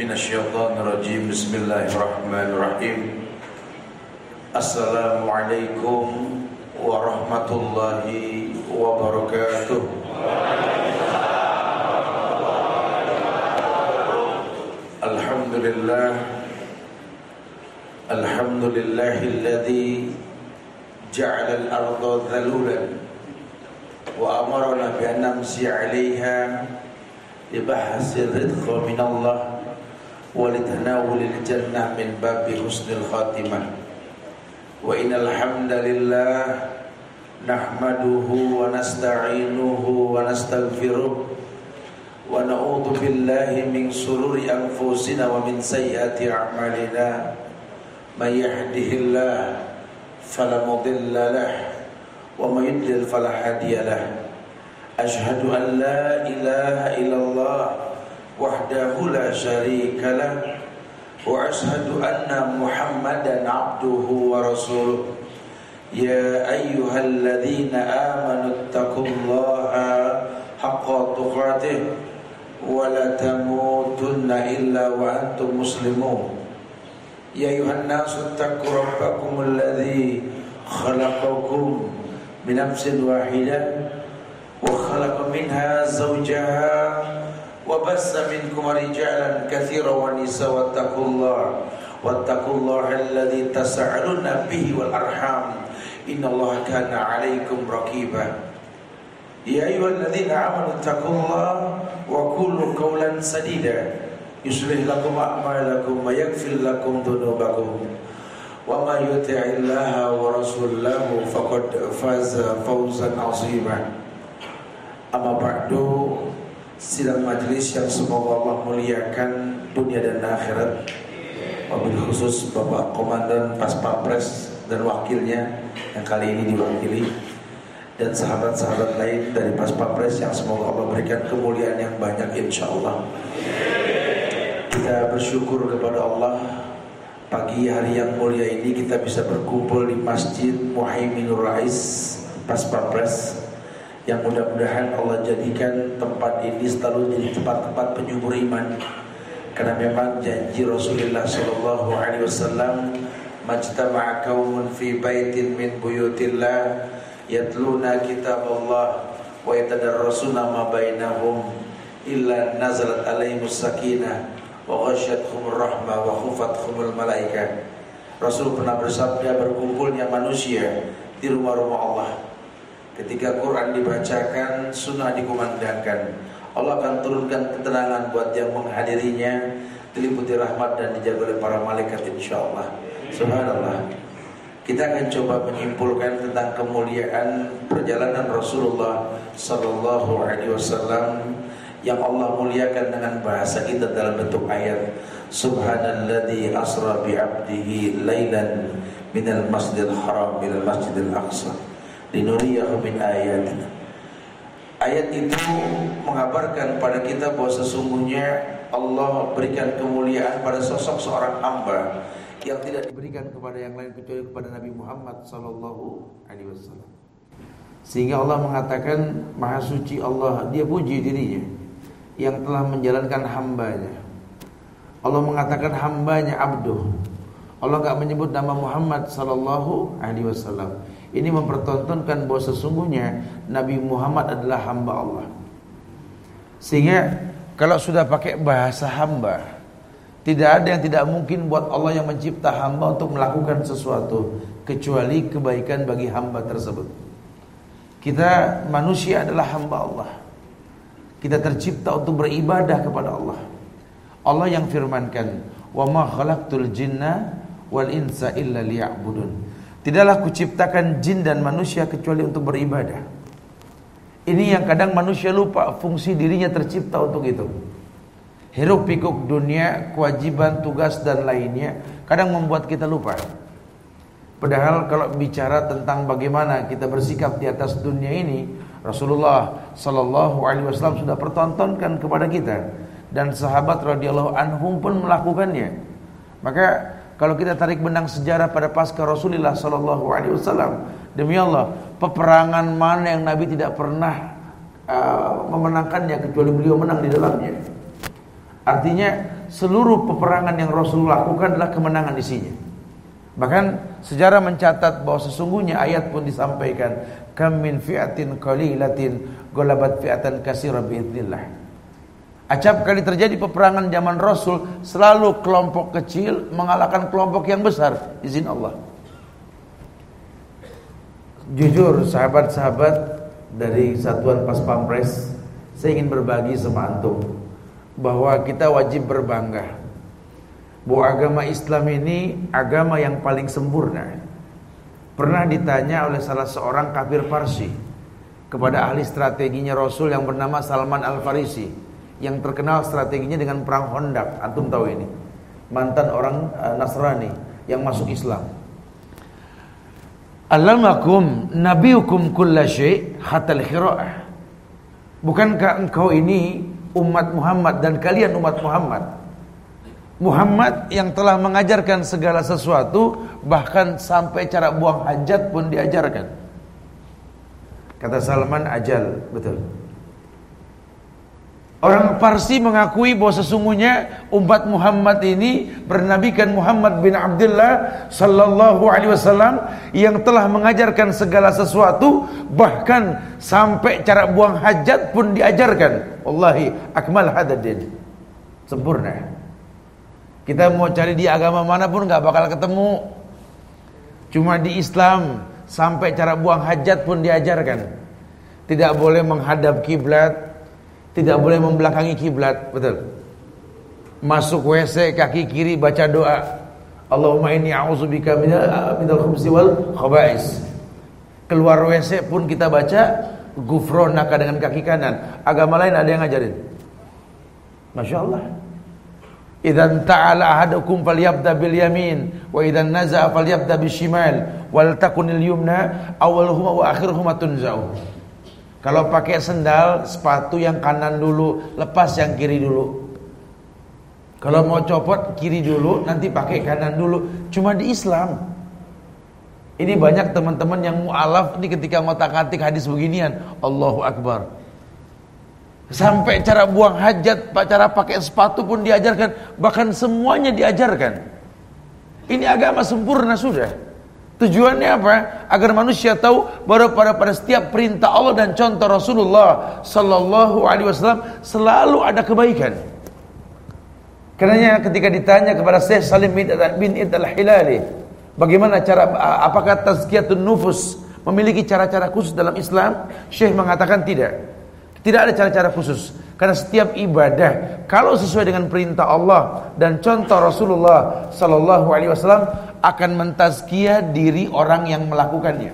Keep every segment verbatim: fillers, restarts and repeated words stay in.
minasyaitonir rajim. Bismillahirrahmanirrahim. Assalamualaikum warahmatullahi wabarakatuh. Alhamdulillah. Alhamdulillahilladzi ja'ala al-ardha dhalulan wa amarna bi an namshi 'alayha libahsi ridqa min Allah wa litanawulil jannah min babi husnil khatimah. Wa innal hamdalillah nahmaduhu wa nasta'inuhu wa nastaghfiruh wa na'udzu billahi min shururi anfusina wa min sayyiati a'malina. May yahdihillahu fala mudilla lahu wa may yudlil fala hadiya lahu. Ashhadu an la ilaha illallah wahdahu la syarika lah wa ashhadu anna Muhammadan abduhu wa rasuluh. Ya ayyuhalladzina amanu taqullaha haqqa tuqatih wa la tamutunna illa wa antum muslimun. Ya ayyuhan nasu taqu rabbakum alladzi khalaqakum min nafsin wahidah wa khalaqa minha zawjaha wa bassa minkum rijalan katsiran wa nisaa wattaqullaha wattaqullaha alladzi tasaaluna bihi wal arham innallaha kana 'alaikum raqiba. Ya ayyuhalladzina amanu taqullaha wa qulu qawlan sadida yuslih lakum a'malakum wa yaghfir lakum dhunubakum wa may yuti'illaha wa rasulahu faqad faza fawzan 'azima. Amma ba'du, sidang majelis yang semoga Allah muliakan dunia dan akhirat, wabil khusus Bapak Komandan Paspampres dan wakilnya yang kali ini diwakili, dan sahabat-sahabat lain dari Paspampres yang semoga Allah berikan kemuliaan yang banyak insyaallah. Kita bersyukur kepada Allah, pagi hari yang mulia ini kita bisa berkumpul di Masjid Muhaiminur Rais Paspampres, yang mudah-mudahan Allah jadikan tempat ini selalu jadi tempat-tempat penyubur iman. Karena memang janji Rasulullah sallallahu alaihi wasallam, majtama'a qaumun fi baitin min buyutillah yatluna kitaballah wa yatadarrasuna ma bainahum illa nazalat alaihimus sakinah wa ghasyiyatuhumur rahmah wa khafathumul malaikah. Rasul pernah bersabda, berkumpulnya manusia di rumah-rumah Allah, ketika Quran dibacakan, sunnah dikumandangkan, Allah akan turunkan ketenangan buat yang menghadirinya, diliputi rahmat dan dijaga oleh para malaikat insyaallah. Subhanallah. Kita akan coba menyimpulkan tentang kemuliaan perjalanan Rasulullah sallallahu alaihi wasallam yang Allah muliakan dengan bahasa kita dalam bentuk ayat. Subhanalladzi asra bi 'abdihi lailan minal masjidil haram ilal masjidil aqsa linuriyahu min ayatina. Ayat itu mengabarkan pada kita bahwa sesungguhnya Allah berikan kemuliaan pada sosok seorang hamba yang tidak diberikan kepada yang lain kecuali kepada Nabi Muhammad sallallahu alaihi wasallam. Sehingga Allah mengatakan, Maha suci Allah, Dia puji dirinya yang telah menjalankan hambanya. Allah mengatakan hambanya abduh. Allah enggak menyebut nama Muhammad sallallahu alaihi wasallam. Ini mempertontonkan bahwa sesungguhnya Nabi Muhammad adalah hamba Allah. Sehingga kalau sudah pakai bahasa hamba, tidak ada yang tidak mungkin buat Allah yang mencipta hamba untuk melakukan sesuatu kecuali kebaikan bagi hamba tersebut. Kita manusia adalah hamba Allah. Kita tercipta untuk beribadah kepada Allah. Allah yang firmankan, "Wa ma khalaqtul jinna wal insa illa liya'budun." Tidaklah kuciptakan jin dan manusia kecuali untuk beribadah. Ini yang kadang manusia lupa, fungsi dirinya tercipta untuk itu. Hiruk pikuk dunia, kewajiban, tugas dan lainnya kadang membuat kita lupa. Padahal kalau bicara tentang bagaimana kita bersikap di atas dunia ini, Rasulullah sallallahu alaihi wasallam sudah pertontonkan kepada kita, dan sahabat radhiyallahu anhum pun melakukannya. Maka kalau kita tarik benang sejarah pada pasca Rasulullah sallallahu alaihi wasallam, demi Allah, peperangan mana yang Nabi tidak pernah uh, memenangkannya kecuali beliau menang di dalamnya. Artinya seluruh peperangan yang Rasul lakukan adalah kemenangan isinya. Bahkan sejarah mencatat bahwa sesungguhnya ayat pun disampaikan, kam min fi'atin qalilatin ghalabat fi'atan katsirah biidznillah. Acap kali terjadi peperangan zaman Rasul, selalu kelompok kecil mengalahkan kelompok yang besar, izin Allah. Jujur sahabat-sahabat dari Satuan Pas Pampres, saya ingin berbagi sama antum bahwa kita wajib berbangga bahwa agama Islam ini agama yang paling sempurna. Pernah ditanya oleh salah seorang kafir Parsi kepada ahli strateginya Rasul yang bernama Salman Al-Farisi, yang terkenal strateginya dengan perang Khandaq. Antum tahu ini, mantan orang uh, Nasrani yang masuk Islam. Allamakum nabiyukum kulla syai' hatta al-qira'ah. Bukankah engkau ini umat Muhammad dan kalian umat Muhammad? Muhammad yang telah mengajarkan segala sesuatu, bahkan sampai cara buang hajat pun diajarkan. Kata Salman, ajal, betul. Orang Parsi mengakui bahwa sesungguhnya umat Muhammad ini bernabikan Muhammad bin Abdullah sallallahu alaihi wasallam yang telah mengajarkan segala sesuatu, bahkan sampai cara buang hajat pun diajarkan. Wallahi akmal hadadin, sempurna. Kita mau cari di agama manapun gak bakal ketemu. Cuma di Islam sampai cara buang hajat pun diajarkan. Tidak boleh menghadap kiblat, tidak boleh membelakangi kiblat, betul. Masuk W C kaki kiri baca doa, Allahumma inni a'udzubika minal khubsi wal khaba'is. Keluar W C pun kita baca ghufronaka dengan kaki kanan. Agama lain ada yang ngajarin. Masya Allah. Idzan ta'ala ahadukum falyabda bil yamin wa idzan naza'a falyabda bishimal wal takunil yumna awwaluhuma wa akhiruhuma tunza'u. Kalau pakai sendal, sepatu yang kanan dulu, lepas yang kiri dulu. Kalau mau copot, kiri dulu, nanti pakai kanan dulu. Cuma di Islam. Ini banyak teman-teman yang mu'alaf ini ketika ngotak-ngatik hadis beginian, Allahu Akbar. Sampai cara buang hajat, cara pakai sepatu pun diajarkan. Bahkan semuanya diajarkan. Ini agama sempurna sudah. Tujuannya apa? Agar manusia tahu bahwa pada pada setiap perintah Allah dan contoh Rasulullah sallallahu alaihi wasallam selalu ada kebaikan. Karenanya ketika ditanya kepada Syekh Salim bin Id Al-Hilali, bagaimana cara, apakah tazkiyatun nufus memiliki cara-cara khusus dalam Islam? Syekh mengatakan tidak. Tidak ada cara-cara khusus. Karena setiap ibadah kalau sesuai dengan perintah Allah dan contoh Rasulullah sallallahu alaihi wasallam akan mentazkiyah diri orang yang melakukannya.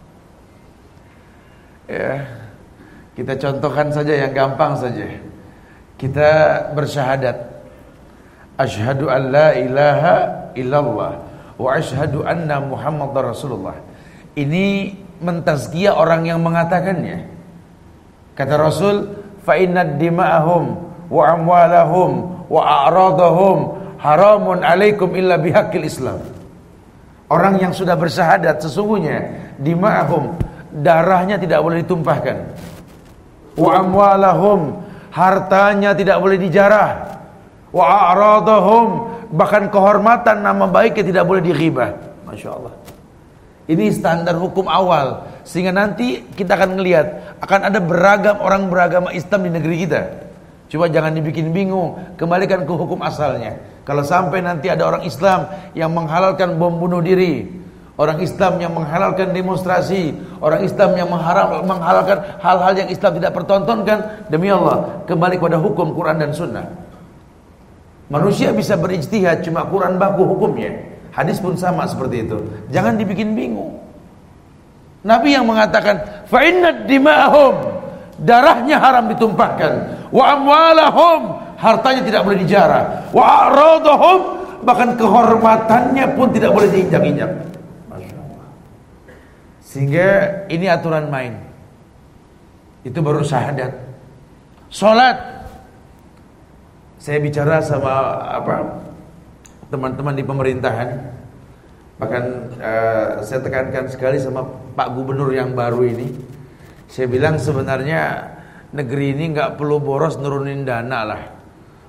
Ya, kita contohkan saja yang gampang saja. Kita bersyahadat, asyhadu an la ilaha illallah wa asyhadu anna Muhammadar Rasulullah. Ini mentazkiyah orang yang mengatakannya. Kata Rasul, fa inna dima'ahum wa amwalahum wa a'radahum haramun alaikum illa bihaqqil Islam. Orang yang sudah bersyahadat sesungguhnya dima'ahum, darahnya tidak boleh ditumpahkan. Wa amwalahum, hartanya tidak boleh dijarah. Wa a'radahum, bahkan kehormatan nama baiknya tidak boleh dighibah. Masya Allah. Ini standar hukum awal, sehingga nanti kita akan melihat akan ada beragam orang beragama Islam di negeri kita. Coba jangan dibikin bingung, kembalikan ke hukum asalnya. Kalau sampai nanti ada orang Islam yang menghalalkan bom bunuh diri, orang Islam yang menghalalkan demonstrasi, orang Islam yang mengharam, menghalalkan hal-hal yang Islam tidak pertontonkan, demi Allah kembali kepada hukum Quran dan Sunnah. Manusia bisa berijtihad, cuma Quran baku hukumnya. Hadis pun sama seperti itu. Jangan dibikin bingung. Nabi yang mengatakan, fa inna dima'ahum, darahnya haram ditumpahkan, wa amwalahum, hartanya tidak boleh dijarah, wa a'radahum, bahkan kehormatannya pun tidak boleh diinjak-injak. Masya Allah. Sehingga ini aturan main. Itu baru syahadat. Salat. Saya bicara sama apa? teman-teman di pemerintahan, bahkan uh, saya tekankan sekali sama Pak Gubernur yang baru ini. Saya bilang sebenarnya negeri ini nggak perlu boros nurunin dana lah.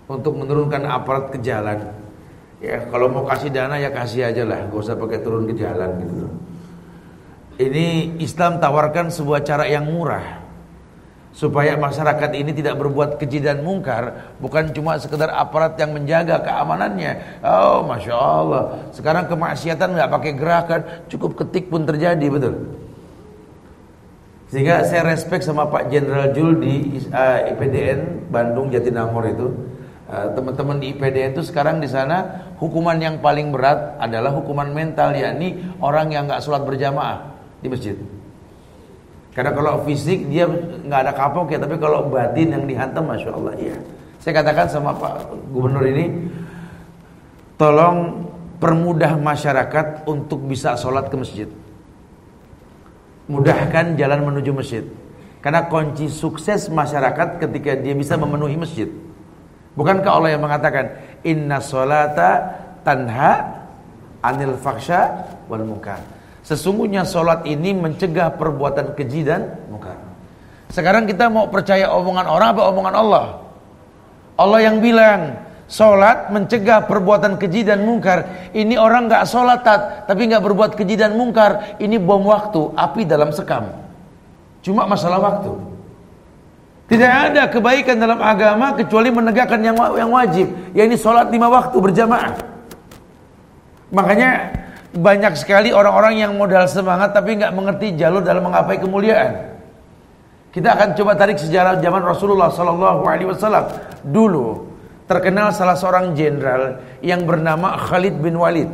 untuk menurunkan aparat ke jalan. Ya, kalau mau kasih dana ya kasih aja lah, gak usah pakai turun ke jalan gitu. Ini Islam tawarkan sebuah cara yang murah supaya masyarakat ini tidak berbuat keji dan mungkar, bukan cuma sekedar aparat yang menjaga keamanannya. Oh, masya Allah. Sekarang kemaksiatan nggak pakai gerakan, cukup ketik pun terjadi, betul. Sehingga saya respect sama Pak Jenderal Jul di uh, I P D N Bandung Jatinangor itu. Uh, teman-teman di I P D N itu sekarang di sana hukuman yang paling berat adalah hukuman mental, yakni orang yang nggak sholat berjamaah di masjid. Karena kalau fisik dia nggak ada kapok ya, tapi kalau batin yang dihantam, masya Allah, iya. Saya katakan sama Pak Gubernur ini, tolong permudah masyarakat untuk bisa sholat ke masjid. Mudahkan jalan menuju masjid. Karena kunci sukses masyarakat ketika dia bisa memenuhi masjid. Bukankah Allah yang mengatakan, inna sholata tanha anil faksha wal munkar. Sesungguhnya sholat ini mencegah perbuatan keji dan mungkar. Sekarang kita mau percaya omongan orang apa omongan Allah? Allah yang bilang sholat mencegah perbuatan keji dan mungkar. Ini orang gak sholat tapi gak berbuat keji dan mungkar. Ini bom waktu, api dalam sekam. Cuma masalah waktu. Tidak ada kebaikan dalam agama kecuali menegakkan yang, yang wajib, yaitu sholat lima waktu berjamaah. Makanya banyak sekali orang-orang yang modal semangat tapi nggak mengerti jalur dalam menggapai kemuliaan. Kita akan coba tarik sejarah zaman Rasulullah Sallallahu Alaihi Wasallam. Dulu terkenal salah seorang jenderal yang bernama Khalid bin Walid.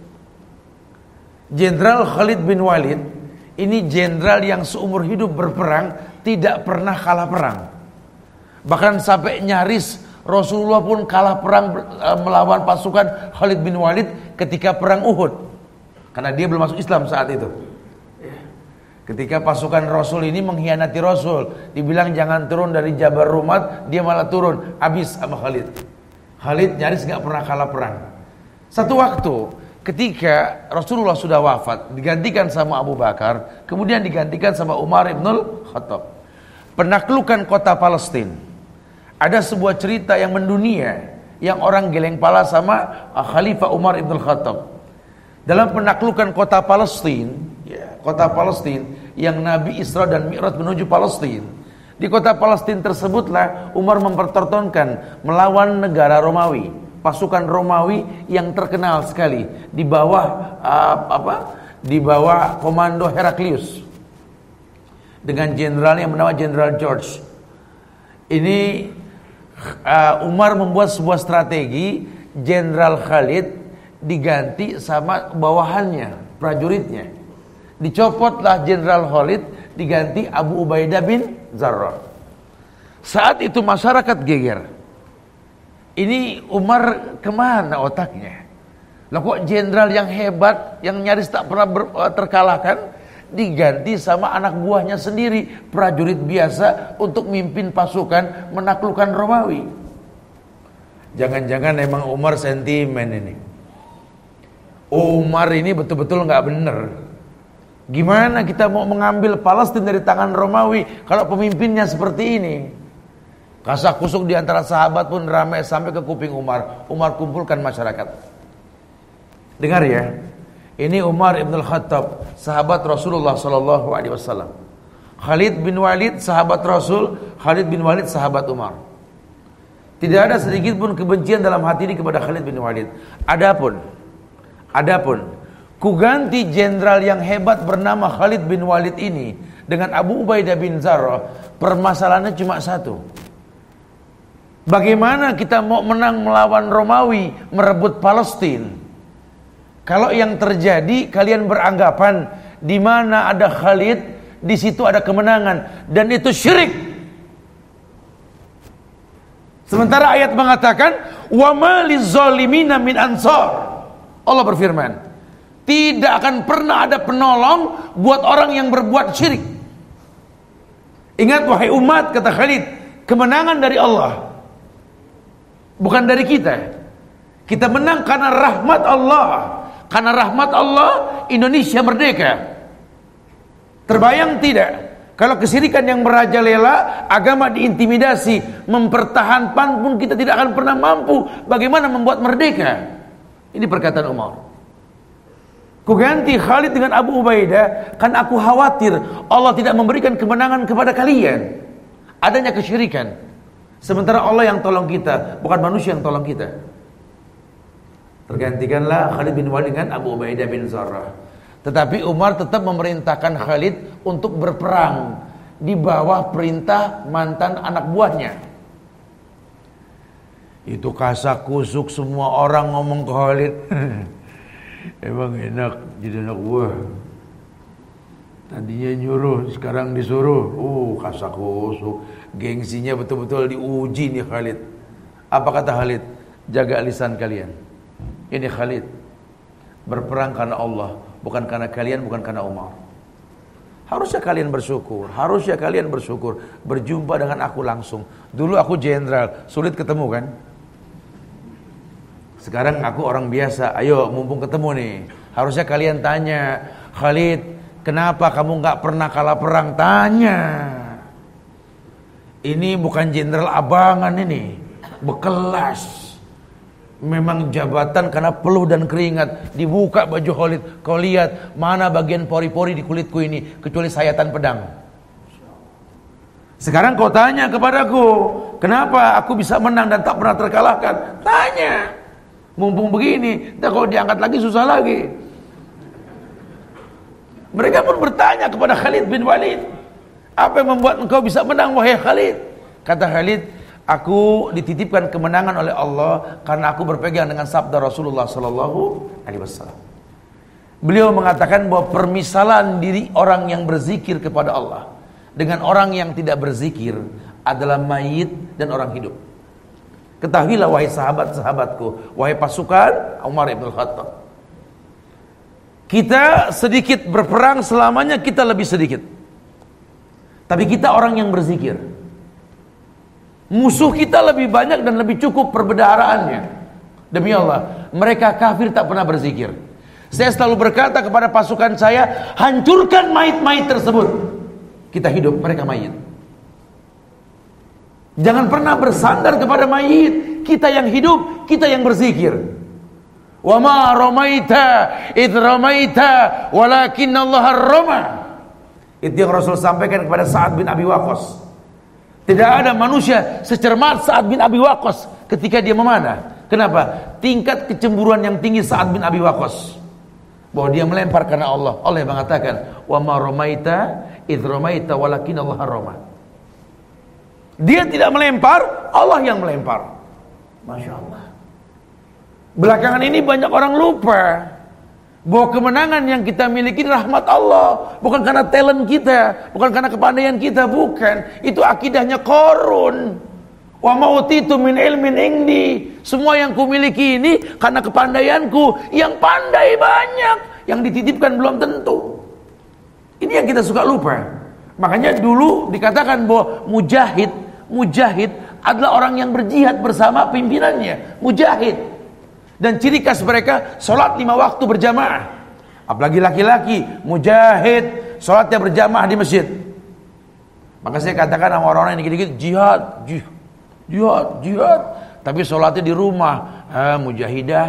Jenderal Khalid bin Walid ini jenderal yang seumur hidup berperang tidak pernah kalah perang. Bahkan sampai nyaris Rasulullah pun kalah perang melawan pasukan Khalid bin Walid ketika perang Uhud. Karena dia belum masuk Islam saat itu. Ketika pasukan Rasul ini mengkhianati Rasul, dibilang jangan turun dari Jabal Rumat, dia malah turun, habis sama Khalid. Khalid nyaris gak pernah kalah perang. Satu waktu ketika Rasulullah sudah wafat, digantikan sama Abu Bakar, kemudian digantikan sama Umar ibnul Khattab. Penaklukan kota Palestina. Ada sebuah cerita yang mendunia, yang orang geleng pala sama Khalifah Umar ibnul Khattab. Dalam penaklukan kota Palestina, ya, kota Palestina yang Nabi Isra dan Mi'raj menuju Palestina. Di kota Palestina tersebutlah Umar mempertontonkan melawan negara Romawi, pasukan Romawi yang terkenal sekali di bawah uh, apa? Di bawah komando Heraklius dengan jenderal yang bernama Jenderal George. Ini uh, Umar membuat sebuah strategi, Jenderal Khalid diganti sama bawahannya, prajuritnya. Dicopotlah Jenderal Khalid, diganti Abu Ubaidah bin Jarrah. Saat itu masyarakat geger. Ini Umar kemana otaknya? Lah kok jenderal yang hebat, yang nyaris tak pernah ber, terkalahkan, diganti sama anak buahnya sendiri, prajurit biasa untuk mimpin pasukan menaklukkan Romawi. Jangan-jangan emang Umar sentimen ini. Umar ini betul-betul gak bener. Gimana kita mau mengambil Palestina dari tangan Romawi kalau pemimpinnya seperti ini? Kasak kusuk di antara sahabat pun ramai sampai ke kuping Umar. Umar kumpulkan masyarakat. Dengar ya, ini Umar ibn Khattab, sahabat Rasulullah Sallallahu Alaihi Wasallam. Khalid bin Walid, sahabat Rasul. Khalid bin Walid, sahabat Umar. Tidak ada sedikit pun kebencian dalam hati ini kepada Khalid bin Walid. Adapun Adapun ku ganti jenderal yang hebat bernama Khalid bin Walid ini dengan Abu Ubaidah bin Jarrah. Permasalahannya cuma satu. Bagaimana kita mau menang melawan Romawi, merebut Palestina? Kalau yang terjadi kalian beranggapan di mana ada Khalid, di situ ada kemenangan, dan itu syirik. Sementara ayat mengatakan wa ma lizalimina min ansar. Allah berfirman, tidak akan pernah ada penolong buat orang yang berbuat syirik. Ingat wahai umat, kata Khalid, kemenangan dari Allah, bukan dari kita. Kita menang karena rahmat Allah. Karena rahmat Allah Indonesia merdeka. Terbayang tidak? Kalau kesyirikan yang merajalela, agama diintimidasi, mempertahankan pun kita tidak akan pernah mampu. Bagaimana membuat merdeka? Ini perkataan Umar. Ku ganti Khalid dengan Abu Ubaidah, kan aku khawatir Allah tidak memberikan kemenangan kepada kalian. Adanya kesyirikan. Sementara Allah yang tolong kita, bukan manusia yang tolong kita. Tergantikanlah Khalid bin Walid dengan Abu Ubaidah bin Zarrah. Tetapi Umar tetap memerintahkan Khalid untuk berperang di bawah perintah mantan anak buahnya. Itu kasak kusuk semua orang ngomong ke Khalid. Emang enak jadi anak buah. Tadinya nyuruh, sekarang disuruh. Uh, kasak kusuk. Gengsinya betul-betul diuji nih Khalid. Apa kata Khalid? Jaga lisan kalian. Ini Khalid berperang karena Allah, bukan karena kalian, bukan karena Umar. Harusnya kalian bersyukur. Harusnya kalian bersyukur berjumpa dengan aku langsung. Dulu aku jenderal, sulit ketemu kan? Sekarang aku orang biasa. Ayo mumpung ketemu nih, harusnya kalian tanya, Khalid, kenapa kamu gak pernah kalah perang? Tanya. Ini bukan jenderal abangan ini, berkelas. Memang jabatan karena peluh dan keringat. Dibuka baju Khalid, kau lihat mana bagian pori-pori di kulitku ini, kecuali sayatan pedang. Sekarang kau tanya kepadaku, kenapa aku bisa menang dan tak pernah terkalahkan? Tanya. Mumpung begini, dan kalau diangkat lagi susah lagi. Mereka pun bertanya kepada Khalid bin Walid, apa yang membuat engkau bisa menang wahai Khalid? Kata Khalid, aku dititipkan kemenangan oleh Allah karena aku berpegang dengan sabda Rasulullah sallallahu alaihi wasallam. Beliau mengatakan bahwa permisalan diri orang yang berzikir kepada Allah dengan orang yang tidak berzikir adalah mayit dan orang hidup. Ketahuilah wahai sahabat-sahabatku, wahai pasukan Umar ibn Khattab, kita sedikit berperang, selamanya kita lebih sedikit. Tapi kita orang yang berzikir. Musuh kita lebih banyak dan lebih cukup perbedaraannya. Demi Allah, mereka kafir tak pernah berzikir. Saya selalu berkata kepada pasukan saya, hancurkan mayit-mayit tersebut. Kita hidup, mereka mayit. Jangan pernah bersandar kepada mayit. Kita yang hidup, kita yang berzikir. Wa ma ramaita id ramaita walakinallaha rama. Itu yang Rasul sampaikan kepada Sa'ad bin Abi Waqqas. Tidak ada manusia secermat Sa'ad bin Abi Waqqas ketika dia memanah. Kenapa? Tingkat kecemburuan yang tinggi Sa'ad bin Abi Waqqas, bahwa dia melempar karena Allah. Allah yang mengatakan, wa ma ramaita id ramaita walakinallaha rama. Dia tidak melempar, Allah yang melempar. Masya Allah. Belakangan ini banyak orang lupa bahwa kemenangan yang kita miliki rahmat Allah, bukan karena talent kita, bukan karena kepandaian kita, bukan. Itu akidahnya Qarun. Wa mautitu min ilmin indi. Semua yang kumiliki ini karena kepandaianku. Yang pandai banyak, yang dititipkan belum tentu. Ini yang kita suka lupa. Makanya dulu dikatakan bahwa mujahid, mujahid adalah orang yang berjihad bersama pimpinannya, mujahid. Dan ciri khas mereka sholat lima waktu berjamaah. Apalagi laki-laki, mujahid, sholatnya berjamaah di masjid. Maka saya katakan sama orang-orang yang dikit-dikit, jihad, jihad, jihad, jihad. Tapi sholatnya di rumah, ah, mujahidah.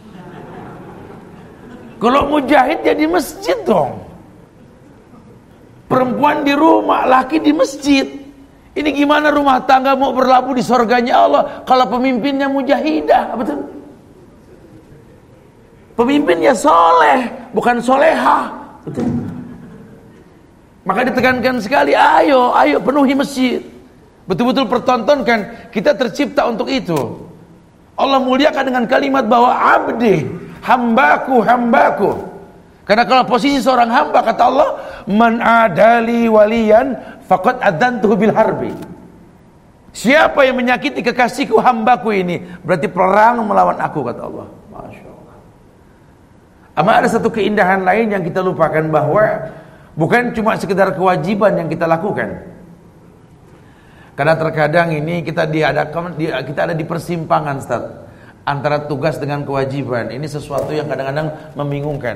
Kalau mujahid ya di masjid dong. Perempuan di rumah, laki di masjid. Ini gimana rumah tangga mau berlabuh di surganya Allah kalau pemimpinnya mujahidah? Betul? Pemimpinnya soleh, bukan soleha. Betul? Maka ditekankan sekali, ayo, ayo penuhi masjid. Betul-betul pertontonkan, kita tercipta untuk itu. Allah muliakan dengan kalimat bahwa abdi, hambaku, hambaku. Karena kalau posisi seorang hamba, kata Allah, man adali waliyan faqad adantuhu bil harbi. Siapa yang menyakiti kekasihku, hambaku ini, berarti perang melawan aku, kata Allah. Masya Allah. Ama ada satu keindahan lain yang kita lupakan, bahwa bukan cuma sekedar kewajiban yang kita lakukan. Karena terkadang ini kita diadakan, kita ada di persimpangan, Ustaz, antara tugas dengan kewajiban. Ini sesuatu yang kadang-kadang membingungkan.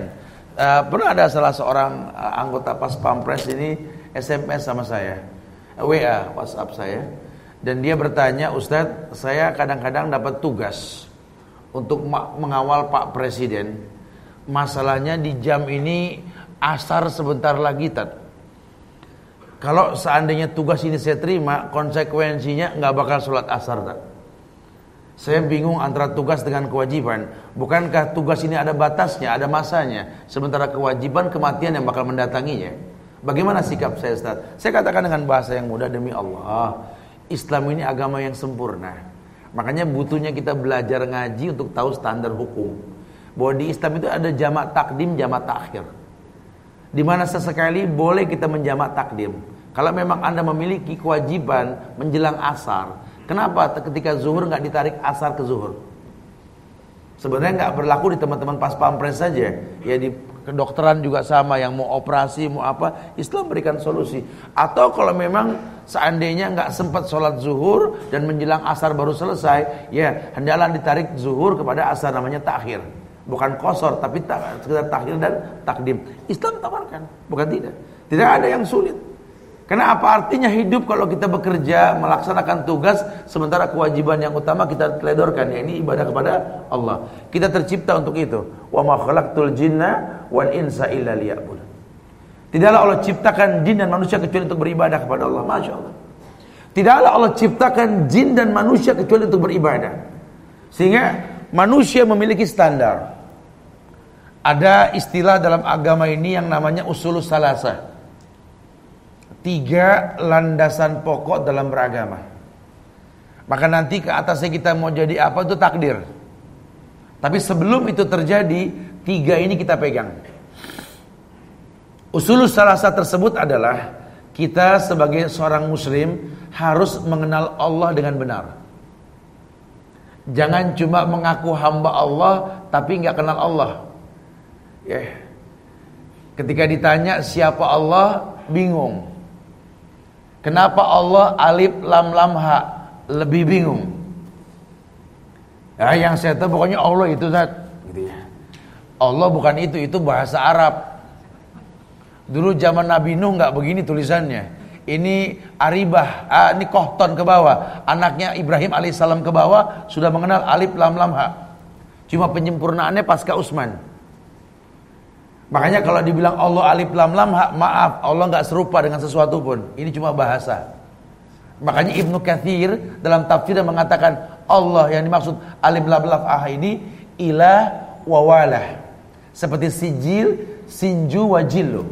Uh, pernah ada salah seorang uh, anggota Pas Pampres ini S M S sama saya, W A, WhatsApp saya, dan dia bertanya, Ustadz, saya kadang-kadang dapat tugas untuk ma- mengawal Pak Presiden. Masalahnya di jam ini asar sebentar lagi, Tat. Kalau seandainya tugas ini saya terima, konsekuensinya nggak bakal sholat asar, Tat. Saya bingung antara tugas dengan kewajiban. Bukankah tugas ini ada batasnya, ada masanya, sementara kewajiban kematian yang bakal mendatanginya? Bagaimana sikap saya, Ustaz? Saya katakan dengan bahasa yang mudah, demi Allah, Islam ini agama yang sempurna. Makanya butuhnya kita belajar ngaji untuk tahu standar hukum. Bahwa di Islam itu ada jamak takdim, jamak takhir. Di mana sesekali boleh kita menjamak takdim. Kalau memang Anda memiliki kewajiban menjelang asar, kenapa ketika zuhur nggak ditarik asar ke zuhur? Sebenarnya nggak berlaku di teman-teman Pas Pampres saja. Ya di kedokteran juga sama, yang mau operasi mau apa, Islam berikan solusi. Atau kalau memang seandainya nggak sempat sholat zuhur dan menjelang asar baru selesai, ya hendaklah ditarik zuhur kepada asar, namanya takhir. Bukan qasar, tapi sekedar takhir dan takdim. Islam tawarkan, bukan tidak. Tidak ada yang sulit. Karena apa artinya hidup kalau kita bekerja melaksanakan tugas sementara kewajiban yang utama kita teledorkan, ya ini ibadah kepada Allah. Kita tercipta untuk itu. Wa ma khalaqtul jinna wal insa illa liya'budun. Tidaklah Allah ciptakan jin dan manusia kecuali untuk beribadah kepada Allah. Masya Allah. Tidaklah Allah ciptakan jin dan manusia kecuali untuk beribadah. Sehingga manusia memiliki standar. Ada istilah dalam agama ini yang namanya usulus salasah. Tiga landasan pokok dalam beragama. Maka nanti ke atasnya kita mau jadi apa itu takdir. Tapi sebelum itu terjadi, tiga ini kita pegang. Usulus salasah tersebut adalah kita sebagai seorang muslim harus mengenal Allah dengan benar. Jangan cuma mengaku hamba Allah tapi nggak kenal Allah. Ya. Yeah. Ketika ditanya siapa Allah, bingung. Kenapa Allah alif lam lam ha, lebih bingung. Ya, yang saya tahu pokoknya Allah itu Zat, gitu ya. Allah bukan itu, itu bahasa Arab. Dulu zaman Nabi Nuh nggak begini tulisannya. Ini Aribah, ah, ini Kohton ke bawah. Anaknya Ibrahim alaihissalam ke bawah sudah mengenal alif lam lam ha. Cuma penyempurnaannya pasca Utsman. Makanya kalau dibilang Allah alif lam lam ha, maaf, Allah nggak serupa dengan sesuatu pun. Ini cuma bahasa. Makanya Ibnu Katsir dalam tafsirnya mengatakan Allah yang dimaksud alif lam lam ha ini ilah wa walah. Seperti sijil, sinju wa jillu.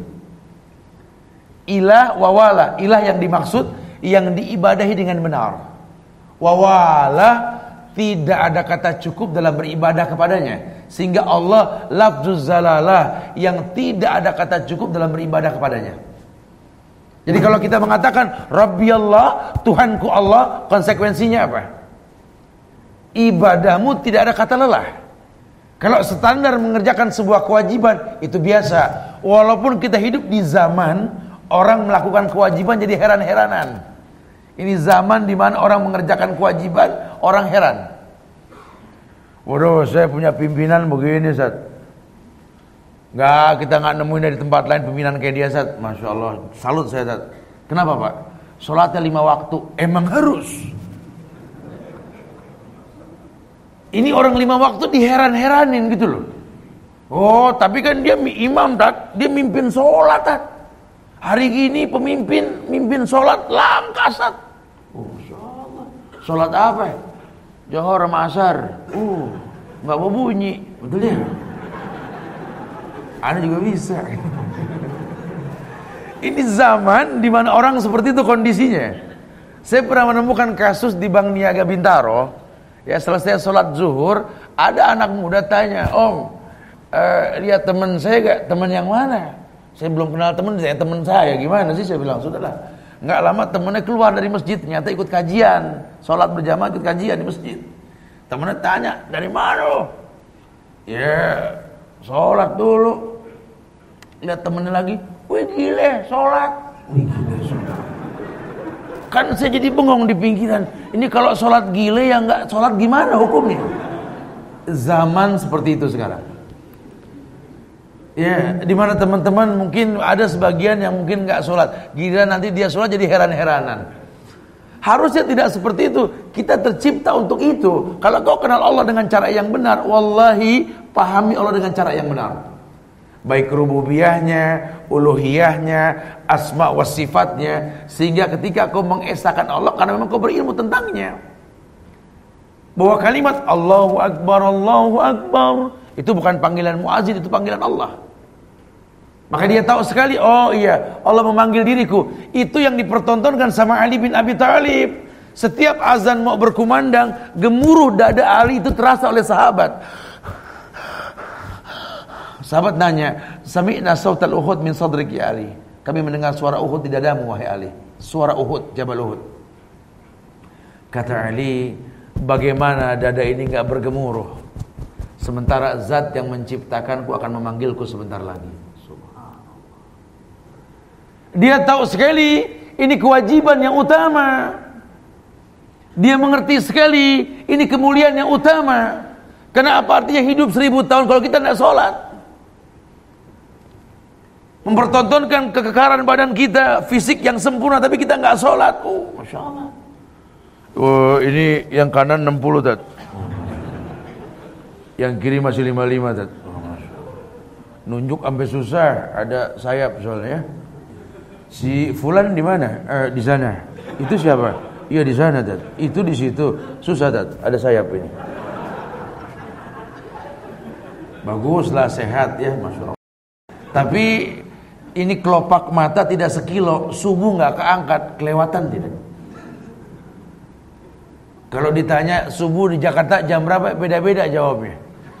Ilah wa walah, ilah yang dimaksud yang diibadahi dengan benar. Wa walah, tidak ada kata cukup dalam beribadah kepadanya. Sehingga Allah lafzuz zalalah, yang tidak ada kata cukup dalam beribadah kepadanya. Jadi kalau kita mengatakan Rabbi Allah, Tuhanku Allah, konsekuensinya apa? Ibadahmu tidak ada kata lelah. Kalau standar mengerjakan sebuah kewajiban itu biasa. Walaupun kita hidup di zaman orang melakukan kewajiban jadi heran-heranan. Ini zaman di mana orang mengerjakan kewajiban, orang heran. Waduh, saya punya pimpinan begini, Ustaz. Enggak, kita enggak nemuin dari tempat lain pimpinan kayak dia, Ustaz. Masya Allah, salut saya, Ustaz. Kenapa, Pak? Sholatnya lima waktu, emang harus. Ini orang lima waktu diheran-heranin gitu loh. Oh, tapi kan dia imam, Tat. Dia mimpin sholat, Tat. Hari gini pemimpin mimpin sholat langka, Tat. Oh, Allah. Sholat apa? Johor sama asar. Uh, nggak mau bunyi, betul ya? Anda juga bisa. Ini zaman di mana orang seperti itu kondisinya. Saya pernah menemukan kasus di Bank Niaga Bintaro. Ya selesai sholat zuhur, ada anak muda tanya, Om, uh, lihat teman saya gak? Teman yang mana? Saya belum kenal teman, saya teman saya. Gimana sih? Saya bilang, sudahlah. Nggak lama temennya keluar dari masjid, ternyata ikut kajian, sholat berjamaah ikut kajian di masjid. Temennya tanya, dari mana? Ya, sholat dulu. Lihat temennya lagi, wih gile, sholat. Wih gile, sholat. Kan saya jadi bengong di pinggiran. Ini kalau sholat gile ya nggak sholat gimana hukumnya? Zaman seperti itu sekarang. Ya, di mana teman-teman mungkin ada sebagian yang mungkin nggak sholat, giliran nanti dia sholat jadi heran-heranan. Harusnya tidak seperti itu. Kita tercipta untuk itu. Kalau kau kenal Allah dengan cara yang benar, wallahi pahami Allah dengan cara yang benar. Baik rububiyahnya, uluhiyahnya, asma wa sifatnya, sehingga ketika kau mengesahkan Allah karena memang kau berilmu tentangnya, bahwa kalimat Allahu Akbar, Allahu Akbar itu bukan panggilan muazin, itu panggilan Allah. Maka dia tahu sekali, oh iya, Allah memanggil diriku. Itu yang dipertontonkan sama Ali bin Abi Thalib. Setiap azan mau berkumandang, gemuruh dada Ali itu terasa oleh sahabat. Sahabat nanya, sami'na sautal Uhud min sadrik ya Ali. Kami mendengar suara Uhud di dadamu wahai Ali. Suara Uhud, Jabal Uhud. Kata Ali, bagaimana dada ini enggak bergemuruh, sementara zat yang menciptakanku akan memanggilku sebentar lagi. Dia tahu sekali ini kewajiban yang utama. Dia mengerti sekali ini kemuliaan yang utama. Karena apa artinya hidup seribu tahun kalau kita tidak sholat? Mempertontonkan kekekalan badan kita, fisik yang sempurna, tapi kita nggak sholat. Oh, masya Allah. Oh, ini yang kanan enam puluh tat. Yang kiri masih lima puluh lima tat. Nunjuk sampai susah, ada sayap soalnya ya. Si fulan di mana? Eh, di sana. Itu siapa? Iya di sana, Dad. Itu di situ. Susah, Dad. Ada sayap ini. Baguslah, sehat ya, masya Allah. Tapi ini kelopak mata tidak sekilo, subuh nggak keangkat, kelewatan tidak. Kalau ditanya subuh di Jakarta jam berapa, beda-beda jawabnya.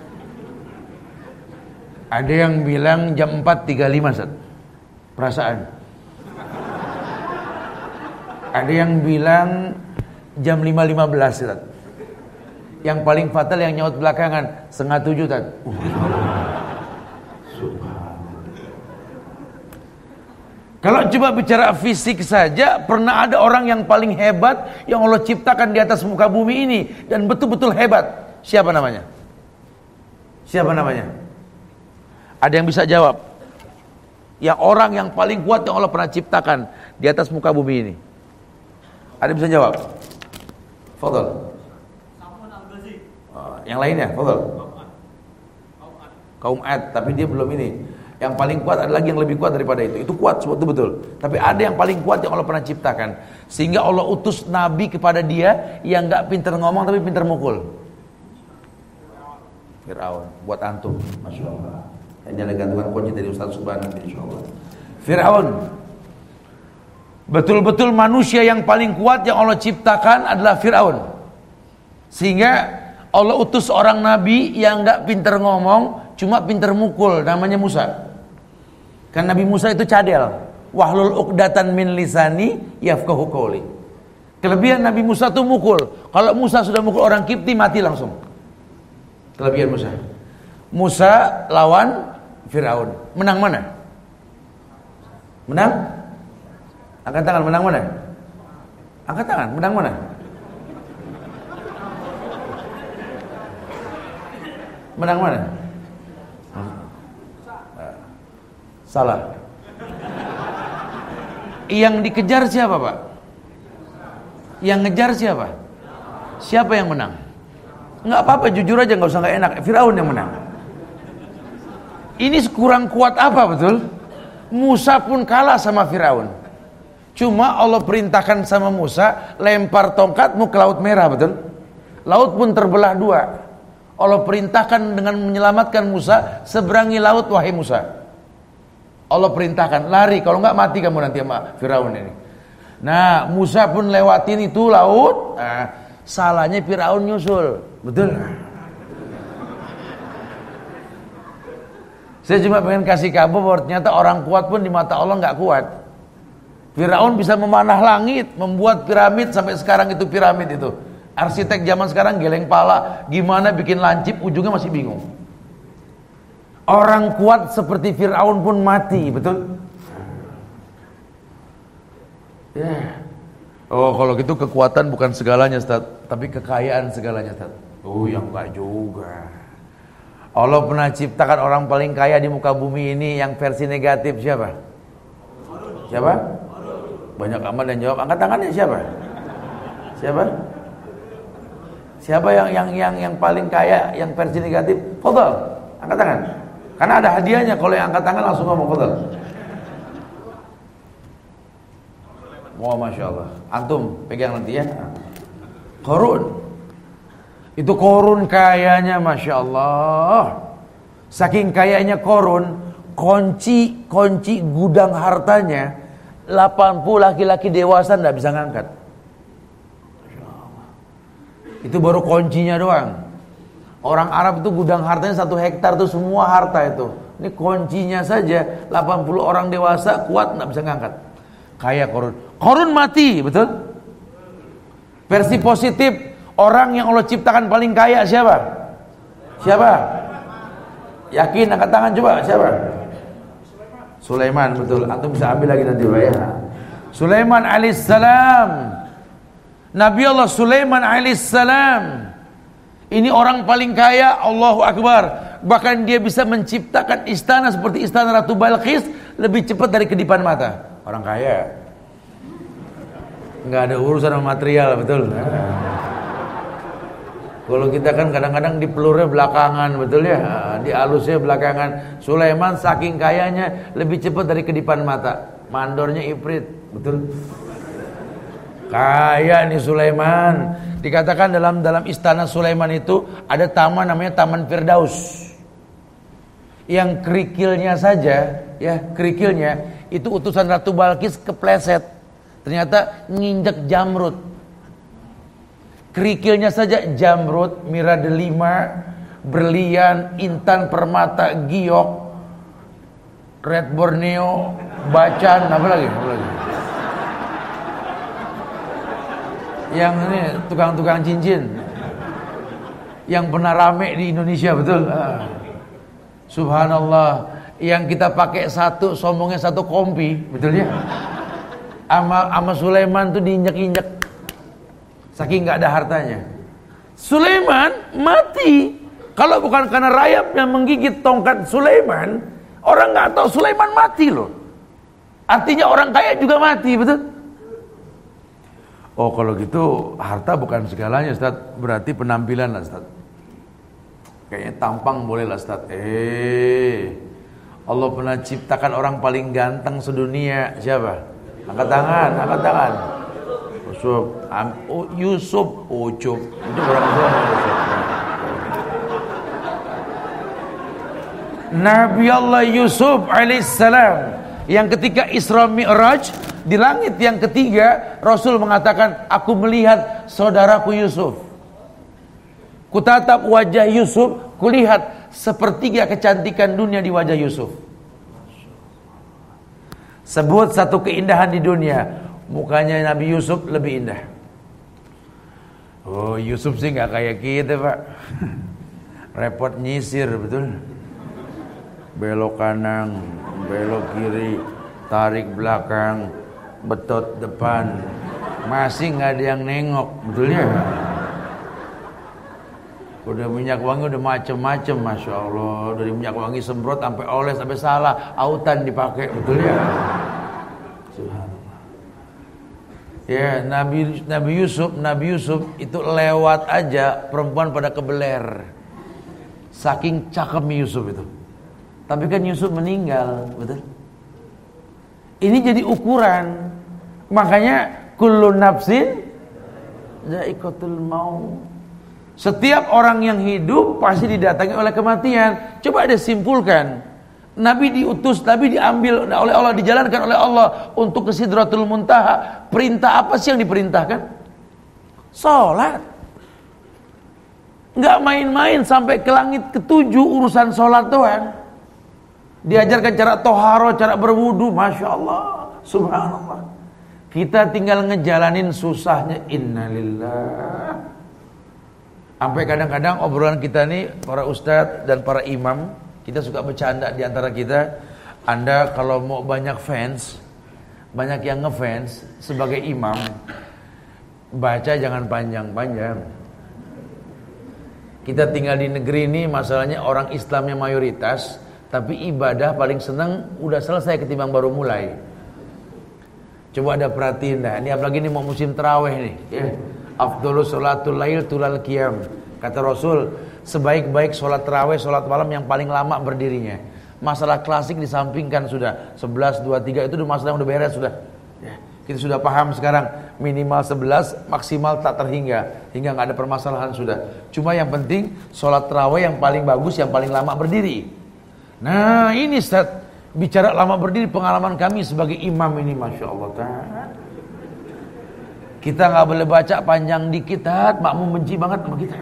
Ada yang bilang jam empat tiga puluh lima, Dad. Perasaan. Ada yang bilang jam lima lima belas, Tat. Yang paling fatal yang nyaut belakangan setengah tujuh, Tat. Kalau coba bicara fisik saja, pernah ada orang yang paling hebat yang Allah ciptakan di atas muka bumi ini dan betul-betul hebat. Siapa namanya? Siapa namanya? Ada yang bisa jawab? Yang orang yang paling kuat yang Allah pernah ciptakan di atas muka bumi ini. Ada bisa jawab? Fadhal. Oh, yang lainnya, Fadhal. Kaum Ad, tapi dia belum ini. Yang paling kuat ada lagi yang lebih kuat daripada itu. Itu kuat, betul-betul. Tapi ada yang paling kuat yang Allah pernah ciptakan. Sehingga Allah utus Nabi kepada dia yang gak pintar ngomong tapi pintar mukul. Fir'aun, buat antum, masya Allah. Hanya gantungan kunci dari Ustaz Subhan nanti insya Allah. Fir'aun, betul-betul manusia yang paling kuat yang Allah ciptakan adalah Fir'aun. Sehingga Allah utus orang Nabi yang gak pintar ngomong, cuma pintar mukul, namanya Musa. Kan Nabi Musa itu cadel. Wahlul uqdatan min lisani yafqahu qawli. Kelebihan Nabi Musa itu mukul. Kalau Musa sudah mukul orang Kipti, mati langsung. Kelebihan Musa. Musa lawan Fir'aun. Menang mana? Menang? Angkat tangan, menang mana? Angkat tangan, menang mana? Menang mana? Salah. Yang dikejar siapa, Pak? Yang ngejar siapa? Siapa yang menang? Enggak apa-apa, jujur aja, enggak usah enggak enak. Firaun yang menang. Ini kurang kuat apa betul? Musa pun kalah sama Firaun. Cuma Allah perintahkan sama Musa, lempar tongkatmu ke Laut Merah, betul? Laut pun terbelah dua. Allah perintahkan dengan menyelamatkan Musa, seberangi laut wahai Musa. Allah perintahkan, lari, kalau enggak mati kamu nanti sama Firaun ini. Nah, Musa pun lewatin itu laut. Nah, salahnya Firaun nyusul, betul? Saya cuma pengen kasih kabar bahwa ternyata orang kuat pun di mata Allah enggak kuat. Firaun bisa memanah langit, membuat piramid, sampai sekarang itu piramid itu. Arsitek zaman sekarang geleng pala, gimana bikin lancip, ujungnya masih bingung. Orang kuat seperti Firaun pun mati, betul? Ya. Oh, kalau gitu kekuatan bukan segalanya, Ustaz, tapi kekayaan segalanya, Ustaz. Oh, yang enggak juga. Allah pernah ciptakan orang paling kaya di muka bumi ini yang versi negatif siapa? Siapa? Banyak amat yang jawab. Angkat tangannya siapa? Siapa? Siapa yang yang yang yang paling kaya yang versi negatif? Fadhal. Angkat tangan. Karena ada hadiahnya kalau yang angkat tangan langsung ngomong fadhal. Wah, masya Allah. Antum pegang nanti ya. Qarun. Itu Qarun kayanya, masya Allah. Saking kayanya Qarun, kunci kunci gudang hartanya delapan puluh laki-laki dewasa tidak bisa ngangkat. Itu baru kuncinya doang. Orang Arab itu gudang hartanya satu hektar itu semua harta itu. Ini kuncinya saja delapan puluh orang dewasa kuat tidak bisa ngangkat. Kaya Qarun. Qarun mati, betul? Versi positif. Orang yang Allah ciptakan paling kaya siapa? Siapa? Yakin, angkat tangan coba. Siapa? Sulaiman, betul. Antum bisa ambil lagi nanti Pak ya. Sulaiman alaihissalam. Nabi Allah Sulaiman alaihissalam. Ini orang paling kaya, Allahu Akbar. Bahkan dia bisa menciptakan istana seperti istana Ratu Balqis lebih cepat dari kedipan mata. Orang kaya. Enggak ada urusan sama material, betul. Kalau kita kan kadang-kadang di pelurnya belakangan, betul ya? Di alusnya belakangan. Sulaiman saking kayanya lebih cepat dari kedipan mata. Mandornya Ifrit, betul? Kaya nih Sulaiman. Dikatakan dalam dalam istana Sulaiman itu ada taman namanya Taman Firdaus. Yang kerikilnya saja, ya kerikilnya itu utusan Ratu Balqis kepleset. Ternyata nginjek jamrud. Kerikilnya saja jamrud, mira delima, berlian, intan permata, giok, red Borneo, bacan, apa lagi? Apa lagi? Yang ini tukang-tukang cincin, yang pernah rame di Indonesia, betul? Ah. Subhanallah, yang kita pakai satu, sombongnya satu kompi, betul ya? Ama ama Sulaiman tuh diinjek-injek. Saking nggak ada hartanya. Sulaiman mati. Kalau bukan karena rayap yang menggigit tongkat Sulaiman, orang nggak tahu Sulaiman mati loh. Artinya orang kaya juga mati, betul? Oh kalau gitu harta bukan segalanya, Ustaz. Berarti penampilan lah, Ustaz. Kayaknya tampang boleh lah, Ustaz. Eh, Allah pernah ciptakan orang paling ganteng sedunia. Siapa? Angkat tangan, angkat tangan. Yusuf, oh, Yusuf, Ucup, itu orang tua Yusuf. Nabi Allah Yusuf alaihissalam yang ketika Isra Mi'raj di langit yang ketiga, Rasul mengatakan, aku melihat saudaraku Yusuf. Kutatap wajah Yusuf, kulihat sepertiga kecantikan dunia di wajah Yusuf. Sebut satu keindahan di dunia. Mukanya Nabi Yusuf lebih indah. Oh Yusuf sih gak kayak kita Pak. Repot nyisir, betul. Belok kanan, belok kiri, tarik belakang, betot depan. Masih gak ada yang nengok, betul ya? Udah minyak wangi udah macem-macem, Masya Allah. Dari minyak wangi semprot sampai oles sampai salah, autan dipakai, betul ya? Subhanallah. Ya, Nabi Nabi Yusuf, Nabi Yusuf itu lewat aja perempuan pada kebeler. Saking cakepnya Yusuf itu. Tapi kan Yusuf meninggal, betul? Ini jadi ukuran. Makanya kullu nafsin dha'iqatul maut. Setiap orang yang hidup pasti didatangi oleh kematian. Coba ada simpulkan. Nabi diutus, Nabi diambil oleh Allah, dijalankan oleh Allah untuk ke Sidratul Muntaha. Perintah apa sih yang diperintahkan? Sholat. Nggak main-main sampai ke langit ketujuh urusan sholat doang. Diajarkan cara toharo, cara berwudu, Masya Allah, Subhanallah. Kita tinggal ngejalanin susahnya. Innalillah. Sampai kadang-kadang obrolan kita nih, para ustadz dan para imam, kita suka bercanda di antara kita. Anda kalau mau banyak fans, banyak yang ngefans sebagai imam, baca jangan panjang-panjang. Kita tinggal di negeri ini, masalahnya orang Islamnya mayoritas, tapi ibadah paling senang udah selesai ketimbang baru mulai. Coba ada perhatiin dah. Ini apalagi ini mau musim tarawih nih. Ya. Afdhalus sholatul lail tulal qiyam. Kata Rasul, sebaik-baik sholat tarawih, sholat malam yang paling lama berdirinya. Masalah klasik disampingkan sudah. sebelas, dua, tiga itu masalah yang udah beres sudah. Ya. Kita sudah paham sekarang, minimal sebelas, maksimal tak terhingga, hingga nggak ada permasalahan sudah. Cuma yang penting sholat tarawih yang paling bagus, yang paling lama berdiri. Nah ini Ustaz, bicara lama berdiri, pengalaman kami sebagai imam ini, masya Allah. Kita nggak boleh baca panjang dikit, makmum benci banget sama kita.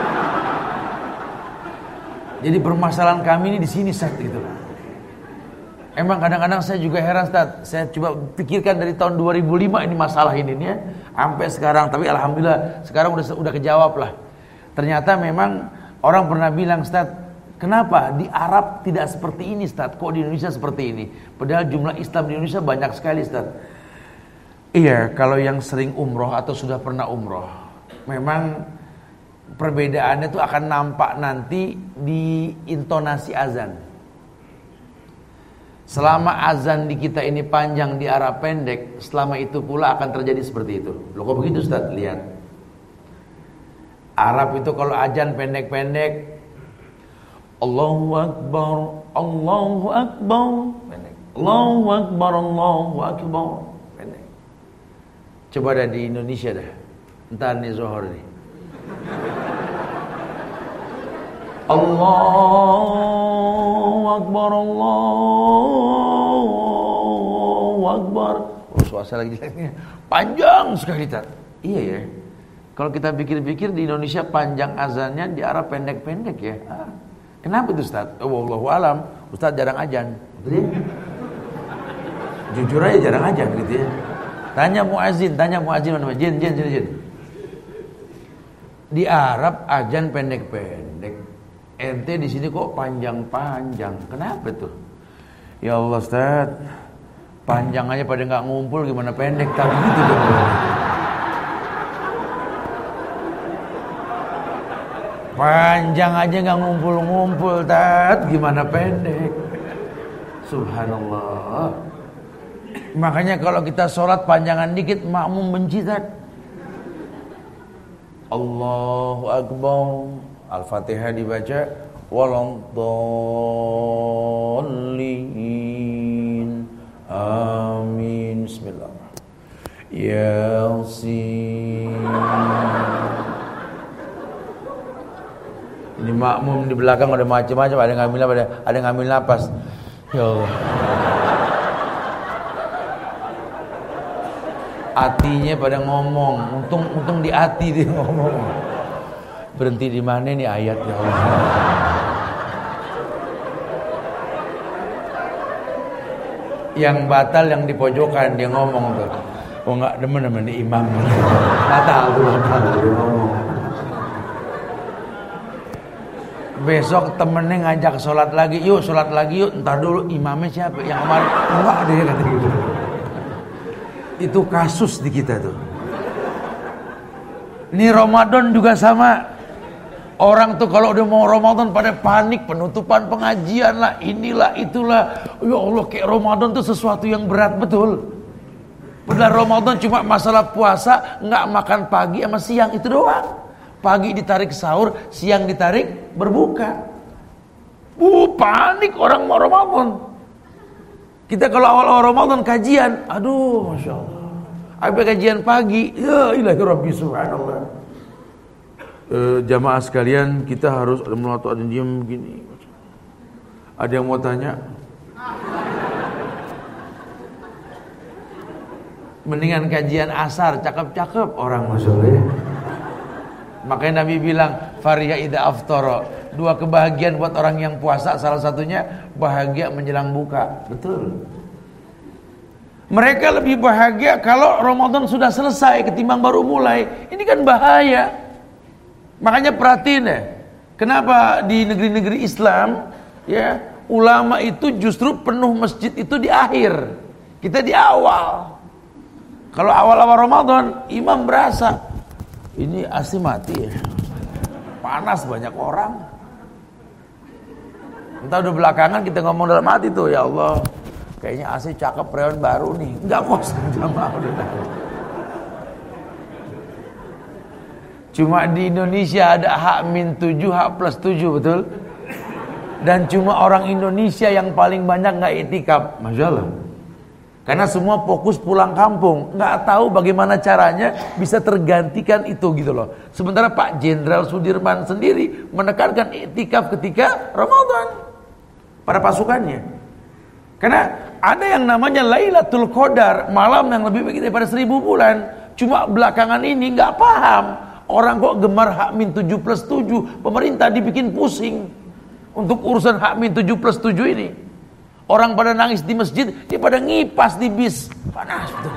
Jadi permasalahan kami ini di sini Ustaz gitu. Emang kadang-kadang saya juga heran Ustaz. Saya coba pikirkan dari tahun dua ribu lima ini masalah ini nih ya, sampai sekarang. Tapi alhamdulillah sekarang udah udah kejawab lah. Ternyata memang orang pernah bilang Ustaz, kenapa di Arab tidak seperti ini Ustaz? Kok di Indonesia seperti ini? Padahal jumlah Islam di Indonesia banyak sekali Ustaz. Iya, kalau yang sering umroh atau sudah pernah umroh, memang perbedaannya itu akan nampak nanti di intonasi azan. Selama azan di kita ini panjang, di arah pendek, selama itu pula akan terjadi seperti itu. Loh kok begitu Ustaz? Lihat. Arab itu kalau azan pendek-pendek, Allahu Akbar, Allahu Akbar, pendek. Allahu Akbar, Allahu Akbar, pendek. Coba dah di Indonesia dah. Entar nih Zohor nih. Allahu Akbar, Allahu Akbar. Oh, suasana lagi jeleknya. Panjang sekali Tat. Iya ya. Kalau kita pikir-pikir di Indonesia panjang azannya, di arah pendek-pendek ya. Ah. Kenapa itu Ustaz? Oh, wallahu alam. Ustaz jarang azan. Betul ya? Jujur aja jarang azan gitu ya. Tanya muazin, tanya muazin mana? Jin, jin, jin, jin. Di Arab azan pendek-pendek. Ente di sini kok panjang-panjang. Kenapa tuh? Ya Allah Ustaz, panjang aja pada nggak ngumpul, gimana pendek? Tapi gitu dong. Panjang aja nggak ngumpul-ngumpul, Tat, gimana pendek? Subhanallah. Makanya kalau kita sholat panjangan dikit, makmum benci Tat. Allahu Akbar. Al-Fatihah dibaca, waladdallin, amin, bismillahirrahmanirrahim, Yasin. Ini makmum di belakang ada macam-macam, ada ngambil ada ada ngambil napas. Ya Allah. Hatinya pada ngomong, untung untung di hati dia ngomong. Berhenti di mana nih ayat ya Allah? Yang batal yang di pojokan dia ngomong tuh. Oh enggak demen-demen di imam. Batal tuh batal dia ngomong. Besok temennya ngajak sholat lagi, yuk sholat lagi yuk. Ntar dulu imamnya siapa? Yang kemarin enggak ada ya kata gitu. Itu kasus di kita tuh. Ini Ramadan juga sama. Orang tuh kalau udah mau Ramadan pada panik, penutupan pengajian lah, inilah itulah. Ya Allah, kayak Ramadan tuh sesuatu yang berat betul. Padahal Ramadan cuma masalah puasa, nggak makan pagi sama siang itu doang. Pagi ditarik sahur, siang ditarik berbuka. Uh, panik orang mau Ramadan. Kita kalau awal-awal Ramadan kajian, aduh, masya Allah. Apa kajian pagi? Ya ilahi Rabbi subhanallah. E, jamaah sekalian, kita harus ada melatih, ada diam begini. Ada yang mau tanya? Mendingan kajian asar, cakep-cakep orang maksudnya. Makanya Nabi bilang, fariha idza aftara. Dua kebahagiaan buat orang yang puasa, salah satunya bahagia menjelang buka. Betul. Mereka lebih bahagia kalau Ramadan sudah selesai ketimbang baru mulai. Ini kan bahaya. Makanya perhatiin ya, kenapa di negeri-negeri Islam ya ulama itu justru penuh masjid itu di akhir, kita di awal. Kalau awal-awal Ramadan imam berasa ini asli mati ya, panas banyak orang. Entah udah belakangan kita ngomong dalam hati tuh, ya Allah, kayaknya A C cakep, freon baru nih. Enggak kos, enggak mau. Cuma di Indonesia ada H minus tujuh, H plus tujuh, betul? Dan cuma orang Indonesia yang paling banyak nggak itikaf, Masya Allah. Karena semua fokus pulang kampung, nggak tahu bagaimana caranya bisa tergantikan itu gitu loh. Sementara Pak Jenderal Sudirman sendiri menekankan itikaf ketika Ramadan pada pasukannya. Karena ada yang namanya Lailatul Qadar, malam yang lebih baik daripada seribu bulan. Cuma belakangan ini nggak paham. Orang kok gemar H minus tujuh plus tujuh. Pemerintah dibikin pusing untuk urusan H minus tujuh plus tujuh ini. Orang pada nangis di masjid, dia pada ngipas di bis. Panas betul.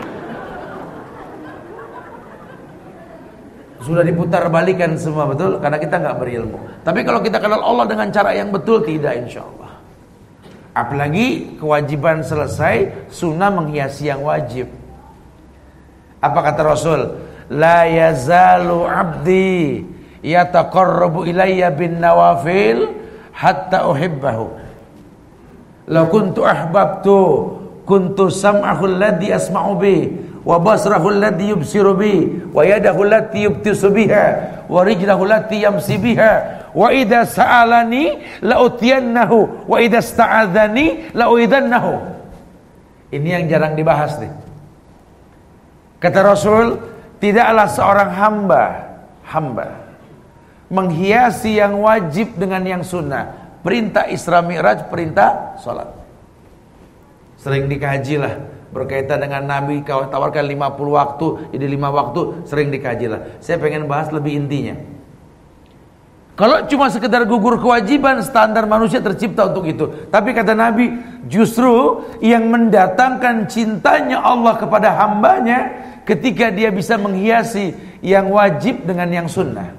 Sudah diputar balikan semua, betul? Karena kita nggak berilmu. Tapi kalau kita kenal Allah dengan cara yang betul, tidak, insya Allah. Apalagi kewajiban selesai, sunnah menghiasi yang wajib. Apa kata Rasul? La yazalu abdi yataqarrabu ilayya bin nawafil hatta uhibbahu. Law kuntu ahbabtu kuntu sam'ahu alladhi asma'u bi wa basrahu alladhi yubsiru bi wa yadahu allati yubtisu biha wa rijlahu allati yamsi biha wa idza sa'alani la utiyannahu wa idza sta'adzani la uidannahu. Ini yang jarang dibahas nih. Kata Rasul, tidaklah seorang hamba hamba menghiasi yang wajib dengan yang sunnah. Perintah Isra Mi'raj, perintah sholat. Sering dikaji lah berkaitan dengan Nabi kau tawarkan lima puluh waktu, jadi lima waktu, sering dikaji lah. Saya pengen bahas lebih intinya. Kalau cuma sekedar gugur kewajiban, standar manusia tercipta untuk itu. Tapi kata Nabi, justru yang mendatangkan cintanya Allah kepada hambanya ketika dia bisa menghiasi yang wajib dengan yang sunnah.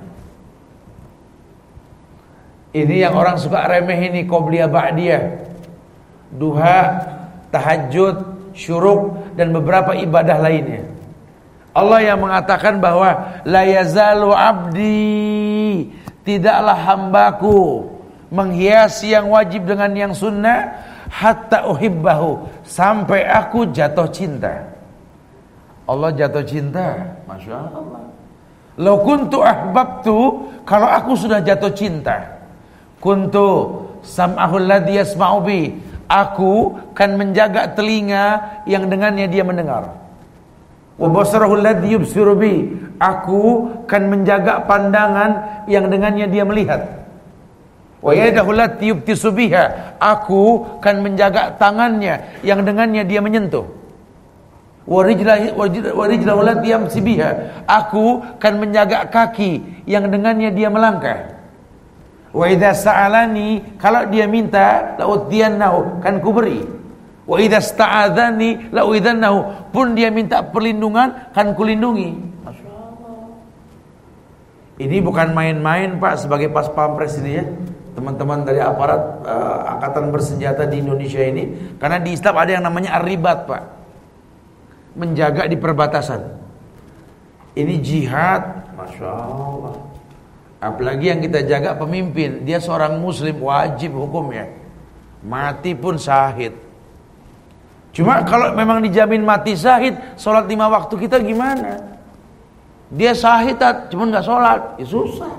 Ini yang orang suka remeh ini, qobliyah ba'diyah, duha, tahajud, syuruk, dan beberapa ibadah lainnya. Allah yang mengatakan bahwa la yazalu abdi, tidaklah hambaku menghiasi yang wajib dengan yang sunnah hatta uhibbahu, sampai aku jatuh cinta. Allah jatuh cinta, Masya Allah. Lau kuntu ahbabtu, kalau aku sudah jatuh cinta, kuntu sam'ahul ladzi yasma'u bi, aku kan menjaga telinga yang dengannya dia mendengar. Wa basarahul ladzi yubsiru bi, aku kan menjaga pandangan yang dengannya dia melihat. Wa yadahul ladzi yubtisu biha, aku kan menjaga tangannya yang dengannya dia menyentuh. Wa rijlahu ladzi yamsi biha, aku kan menjaga kaki yang dengannya dia melangkah. Wa idza sa'alani, kalau dia minta, la utiyannahu, kan ku beri. Wa idza sta'adzani la uidannahu, pun dia minta perlindungan, kan ku lindungi. Masyaallah. Ini bukan main-main Pak, sebagai pas pampres ini ya. Teman-teman dari aparat uh, angkatan bersenjata di Indonesia ini, karena di Islam ada yang namanya ar-ribat Pak, menjaga di perbatasan. Ini jihad, Masya Allah. Apalagi yang kita jaga pemimpin, dia seorang muslim, wajib hukumnya mati pun syahid. Cuma kalau memang dijamin mati syahid, sholat lima waktu kita gimana? Dia syahid tat, cuma gak sholat, ya susah.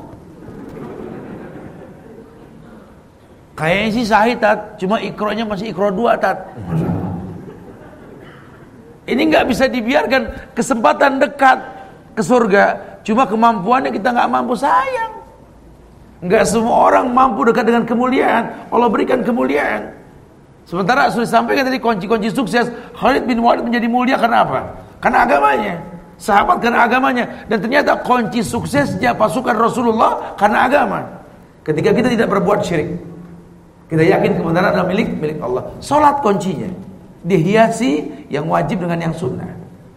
Kayaknya sih syahid tat, cuma ikronya masih ikro dua tat. Ini gak bisa dibiarkan, kesempatan dekat ke surga. Cuma kemampuannya kita gak mampu, sayang. Gak semua orang mampu dekat dengan kemuliaan. Allah berikan kemuliaan. Sementara sudah disampaikan tadi kunci-kunci sukses, Khalid bin Walid menjadi mulia karena apa? Karena agamanya. Sahabat karena agamanya. Dan ternyata kunci suksesnya pasukan Rasulullah karena agama. Ketika kita tidak berbuat syirik, kita yakin kebenaran adalah milik milik Allah. Salat kuncinya, dihiasi yang wajib dengan yang sunnah.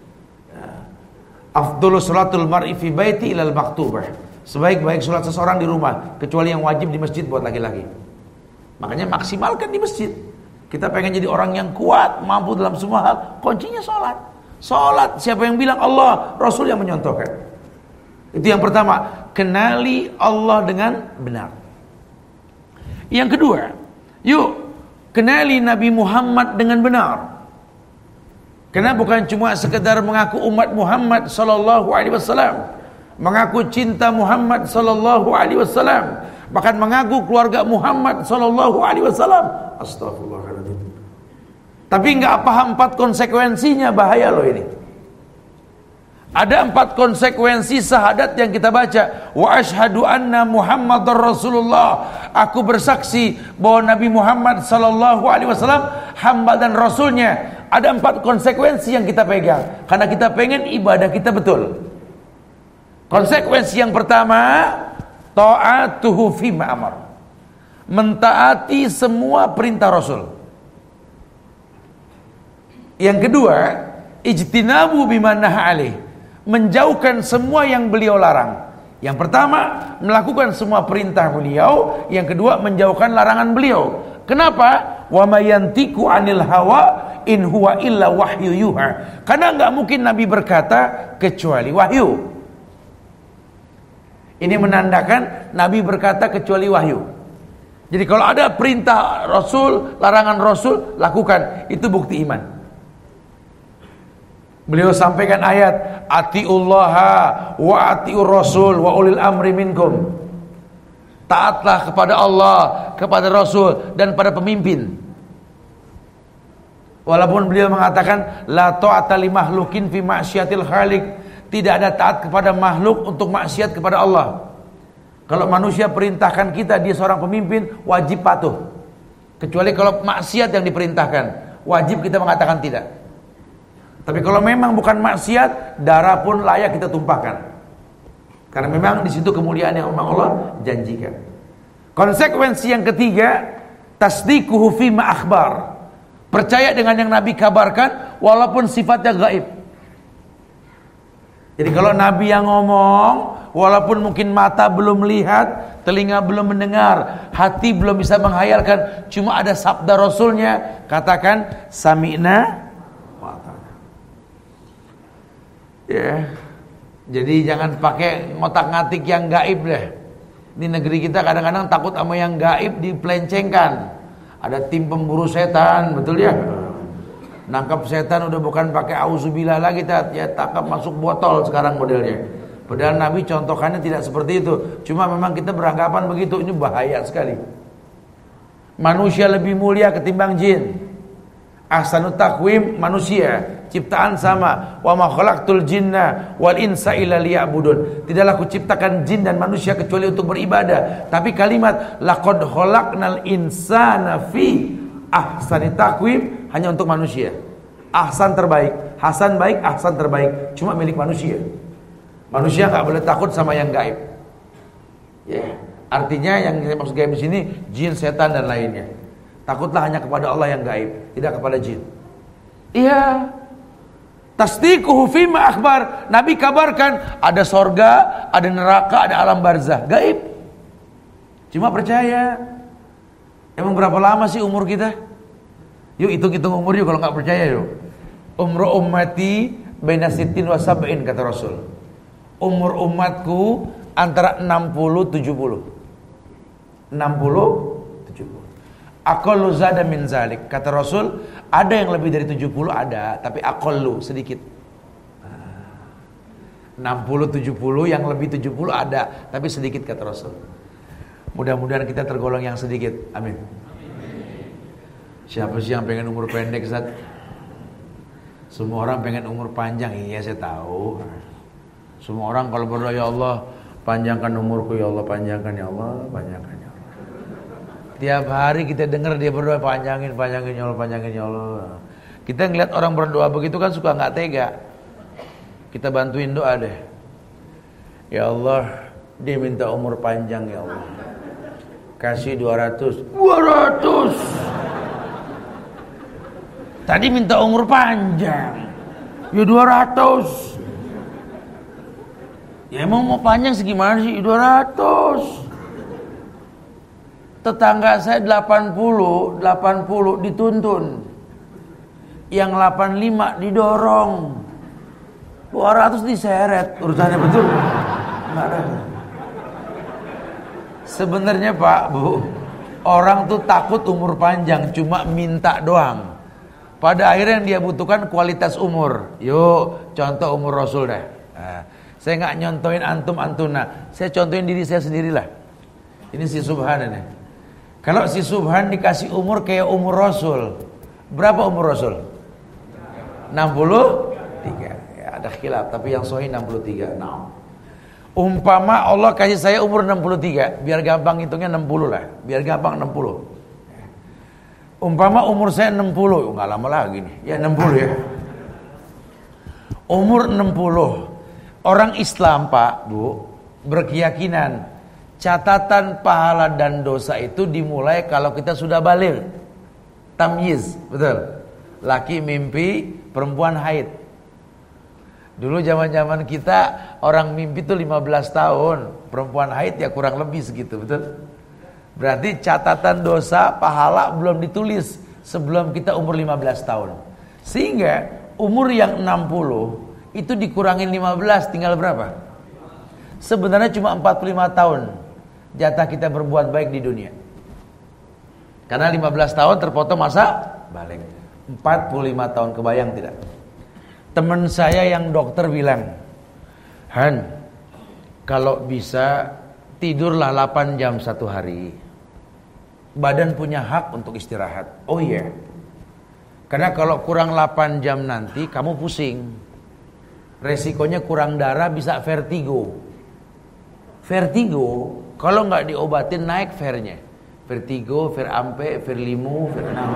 Afdhalus salatul mar'i fi baiti ilal maktubah, sebaik-baik salat seseorang di rumah, kecuali yang wajib di masjid buat laki-laki. Makanya maksimalkan di masjid. Kita pengen jadi orang yang kuat, mampu dalam semua hal, kuncinya salat. Salat, siapa yang bilang? Allah, Rasul yang menyontohkan. Itu yang pertama, kenali Allah dengan benar. Yang kedua, yuk kenali Nabi Muhammad dengan benar. Karena bukan cuma sekedar mengaku umat Muhammad sallallahu alaihi wasallam, mengaku cinta Muhammad sallallahu alaihi wasallam, bahkan mengaku keluarga Muhammad sallallahu alaihi wasallam. Astagfirullahaladzim. Tapi enggak paham empat konsekuensinya, bahaya loh ini. Ada empat konsekuensi syahadat yang kita baca. Wa asyhadu anna Muhammadar Rasulullah. Aku bersaksi bahwa Nabi Muhammad sallallahu alaihi wasallam hamba dan rasulnya. Ada empat konsekuensi yang kita pegang karena kita pengen ibadah kita betul. Konsekuensi yang pertama, ta'atuhu fima amar. Mentaati semua perintah Rasul. Yang kedua, ijtinabu bima naha alaih. Menjauhkan semua yang beliau larang. Yang pertama, melakukan semua perintah beliau. Yang kedua, menjauhkan larangan beliau. Kenapa? Wa mayantiku anil hawa in huwa illa wahyu yuha. Karena enggak mungkin Nabi berkata kecuali wahyu. Ini menandakan Nabi berkata kecuali wahyu. Jadi kalau ada perintah Rasul, larangan Rasul, lakukan. Itu bukti iman. Beliau sampaikan ayat, atiullaha wa atiur rasul wa ulil amri minkum. Taatlah kepada Allah, kepada Rasul, dan pada pemimpin. Walaupun beliau mengatakan la ta'ata li makhlukin fi ma'syiatil khaliq, tidak ada taat kepada makhluk untuk maksiat kepada Allah. Kalau manusia perintahkan kita, dia seorang pemimpin, wajib patuh. Kecuali kalau maksiat yang diperintahkan, wajib kita mengatakan tidak. Tapi kalau memang bukan maksiat, darah pun layak kita tumpahkan. Karena memang di situ kemuliaan yang memang Allah janjikan. Konsekuensi yang ketiga, tasdiquhu fi ma akhbar. Percaya dengan yang Nabi kabarkan walaupun sifatnya gaib. Jadi kalau Nabi yang ngomong, walaupun mungkin mata belum melihat, telinga belum mendengar, hati belum bisa menghayalkan, cuma ada sabda Rasulnya, katakan sami'na wa ata'na. Ya. Jadi jangan pakai ngotak-ngatik yang gaib deh. Di negeri kita kadang-kadang takut sama yang gaib dipelencengkan. Ada tim pemburu setan, betul ya? Nangkap setan udah bukan pakai auzubillah lagi, ya tangkap masuk botol sekarang modelnya. Padahal Nabi contohkannya tidak seperti itu. Cuma memang kita beranggapan begitu, ini bahaya sekali. Manusia lebih mulia ketimbang jin. Ahsanut taqwim, manusia ciptaan sama. Wa ma khalaqtul jinna wal insa illa liya'budun. Tidaklah aku ciptakan jin dan manusia kecuali untuk beribadah. Tapi kalimat laqad khalaqnal insana fi ahsanit taqwim hanya untuk manusia. Ahsan terbaik, hasan baik, ahsan terbaik, cuma milik manusia. Manusia enggak boleh takut sama yang gaib. Ya, yeah. Artinya yang maksud gaib di sini jin, setan dan lainnya. Takutlah hanya kepada Allah yang gaib, tidak kepada jin. Iya. Tasdiquhu fima akhbar. Nabi kabarkan ada sorga, ada neraka, ada alam barzah. Gaib. Cuma percaya. Emang berapa lama sih umur kita? Yuk hitung-hitung umur yuk kalau nggak percaya yuk. Umru ummati baina sittin wa sab'in kata Rasul. Umur umatku antara enam puluh tujuh puluh. enam puluh tujuh puluh. Aqallu zada min zalik. Kata Rasul, ada yang lebih dari tujuh puluh ada, tapi aqallu sedikit. enam puluh tujuh puluh yang lebih tujuh puluh ada, tapi sedikit kata Rasul. Mudah-mudahan kita tergolong yang sedikit. Amin. Siapa sih yang pengen umur pendek, Ustaz? Semua orang pengen umur panjang. Iya, saya tahu. Semua orang kalau berdoa, ya Allah, panjangkan umurku, ya Allah, panjangkan, ya Allah, panjangkan, ya Allah. Tiap hari kita dengar dia berdoa, panjangin, panjangin, ya Allah, panjangin, ya Allah. Kita ngeliat orang berdoa begitu kan suka nggak tega. Kita bantuin doa deh. Ya Allah, dia minta umur panjang, ya Allah. Kasih dua ratus. dua ratus. Tadi minta umur panjang. Ya dua ratus. Ya emang mau panjang segimana sih? dua ratus. Tetangga saya delapan puluh, delapan puluh dituntun. Yang delapan puluh lima didorong. dua ratus diseret. Urusannya betul. Enggak ada. Sebenarnya Pak, Bu, orang tuh takut umur panjang, cuma minta doang. Pada akhirnya yang dia butuhkan kualitas umur. Yuk, contoh umur Rasul dah. Nah, saya nggak nyontohin antum antuna, saya contohin diri saya sendirilah. Ini si Subhan ini. Kalau si Subhan dikasih umur kayak umur Rasul, berapa umur Rasul? enam puluh tiga. Ya, ada khilaf, tapi yang sahih enam puluh tiga. Nah. Umpama Allah kasih saya umur enam puluh tiga, biar gampang hitungnya enam puluh lah, biar gampang enam puluh. Umpama umur saya enam puluh, enggak lama lagi nih, ya enam puluh ya. Umur enam puluh. Orang Islam Pak, Bu, berkeyakinan catatan pahala dan dosa itu dimulai kalau kita sudah baligh. Tamyiz, betul. Laki mimpi, perempuan haid. Dulu zaman-zaman kita orang mimpi itu lima belas tahun, perempuan haid ya kurang lebih segitu, betul? Berarti catatan dosa pahala belum ditulis sebelum kita umur lima belas tahun. Sehingga umur yang enam puluh itu dikurangin lima belas tinggal berapa? Sebenarnya cuma empat puluh lima tahun jatah kita berbuat baik di dunia. Karena lima belas tahun terpotong masa balik. empat puluh lima tahun, kebayang tidak? Teman saya yang dokter bilang, Han, kalau bisa tidurlah delapan jam satu hari. Badan punya hak untuk istirahat. Oh iya yeah. Karena kalau kurang delapan jam nanti kamu pusing. Resikonya kurang darah, bisa vertigo. Vertigo kalau nggak diobatin naik vernya. Vertigo, ver ampe, ver limu, ver enam.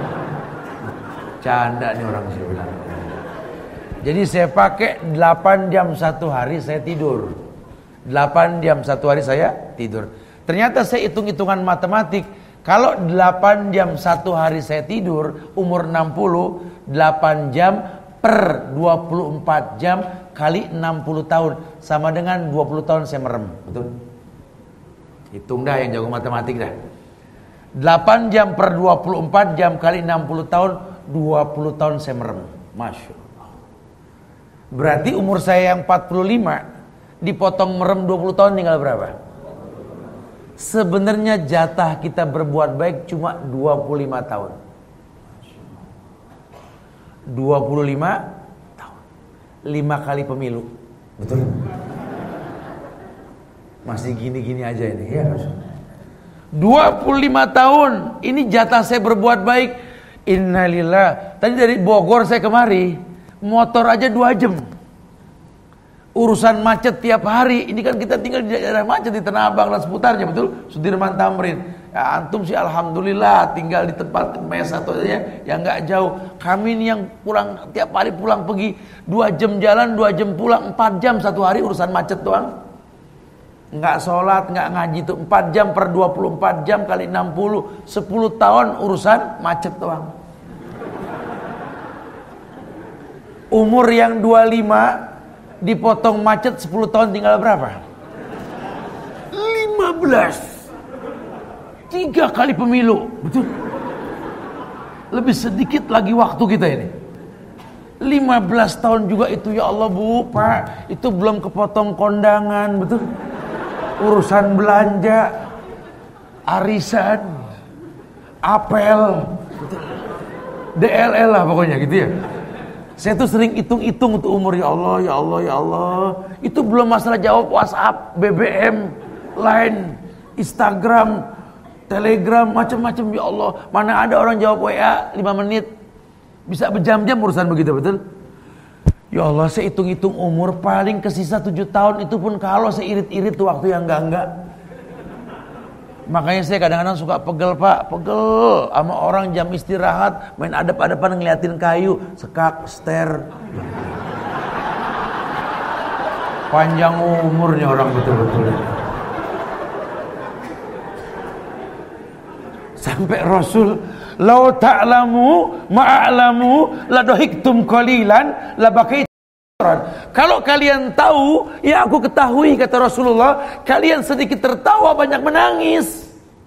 Canda nih orang sih bilang. Jadi saya pakai delapan jam satu hari saya tidur. delapan jam satu hari saya tidur. Ternyata saya hitung-hitungan matematik. Kalau delapan jam satu hari saya tidur, umur enam puluh, delapan jam per dua puluh empat jam kali enam puluh tahun. Sama dengan dua puluh tahun saya merem. Betul? Hitung dah yang jago matematik dah. delapan jam per dua puluh empat jam kali enam puluh tahun, dua puluh tahun saya merem. Masya Allah. Berarti umur saya yang empat puluh lima dipotong merem dua puluh tahun tinggal berapa? Sebenarnya jatah kita berbuat baik cuma dua puluh lima tahun. dua puluh lima tahun. lima kali pemilu. Betul? Masih gini-gini aja ini ya. dua puluh lima tahun ini jatah saya berbuat baik. Innalillah. Tadi dari Bogor saya kemari motor aja dua jam. Urusan macet tiap hari. Ini kan kita tinggal di daerah macet di Tanah Abang dan seputarnya, betul? Sudirman Tamrin. Ya, antum sih alhamdulillah tinggal di tempat mes atau ya yang nggak jauh. Kami ini yang pulang tiap hari pulang pergi dua jam jalan, dua jam pulang, empat jam satu hari urusan macet doang. Nggak sholat, nggak ngaji itu empat jam per dua puluh empat jam kali enam puluh, sepuluh tahun urusan macet doang. Umur yang dua puluh lima dipotong macet sepuluh tahun tinggal berapa? lima belas. Tiga kali pemilu. Betul? Lebih sedikit lagi waktu kita ini. lima belas tahun juga itu, ya Allah Bu, Pak, itu belum kepotong kondangan, betul? Urusan belanja, arisan, apel, betul? D L L lah pokoknya gitu ya. Saya tuh sering hitung-hitung untuk umur, ya Allah, ya Allah, ya Allah. Itu belum masalah jawab WhatsApp, B B M, Line, Instagram, Telegram, macam-macam, ya Allah. Mana ada orang jawab W A lima menit bisa berjam-jam urusan begitu, betul? Ya Allah, saya hitung-hitung umur paling kesisa tujuh tahun, itu pun kalau saya irit-irit tuh waktu yang enggak-enggak. Makanya saya kadang-kadang suka pegel, Pak, pegel sama orang jam istirahat main adep-adepan ngeliatin kayu, sekak, ster. Panjang umurnya orang betul-betul. Sampai Rasul, "Lau ta'lamu ma'alamu la dohiktum qalilan la bakaitum." Kalau kalian tahu, ya aku ketahui, kata Rasulullah, kalian sedikit tertawa banyak menangis.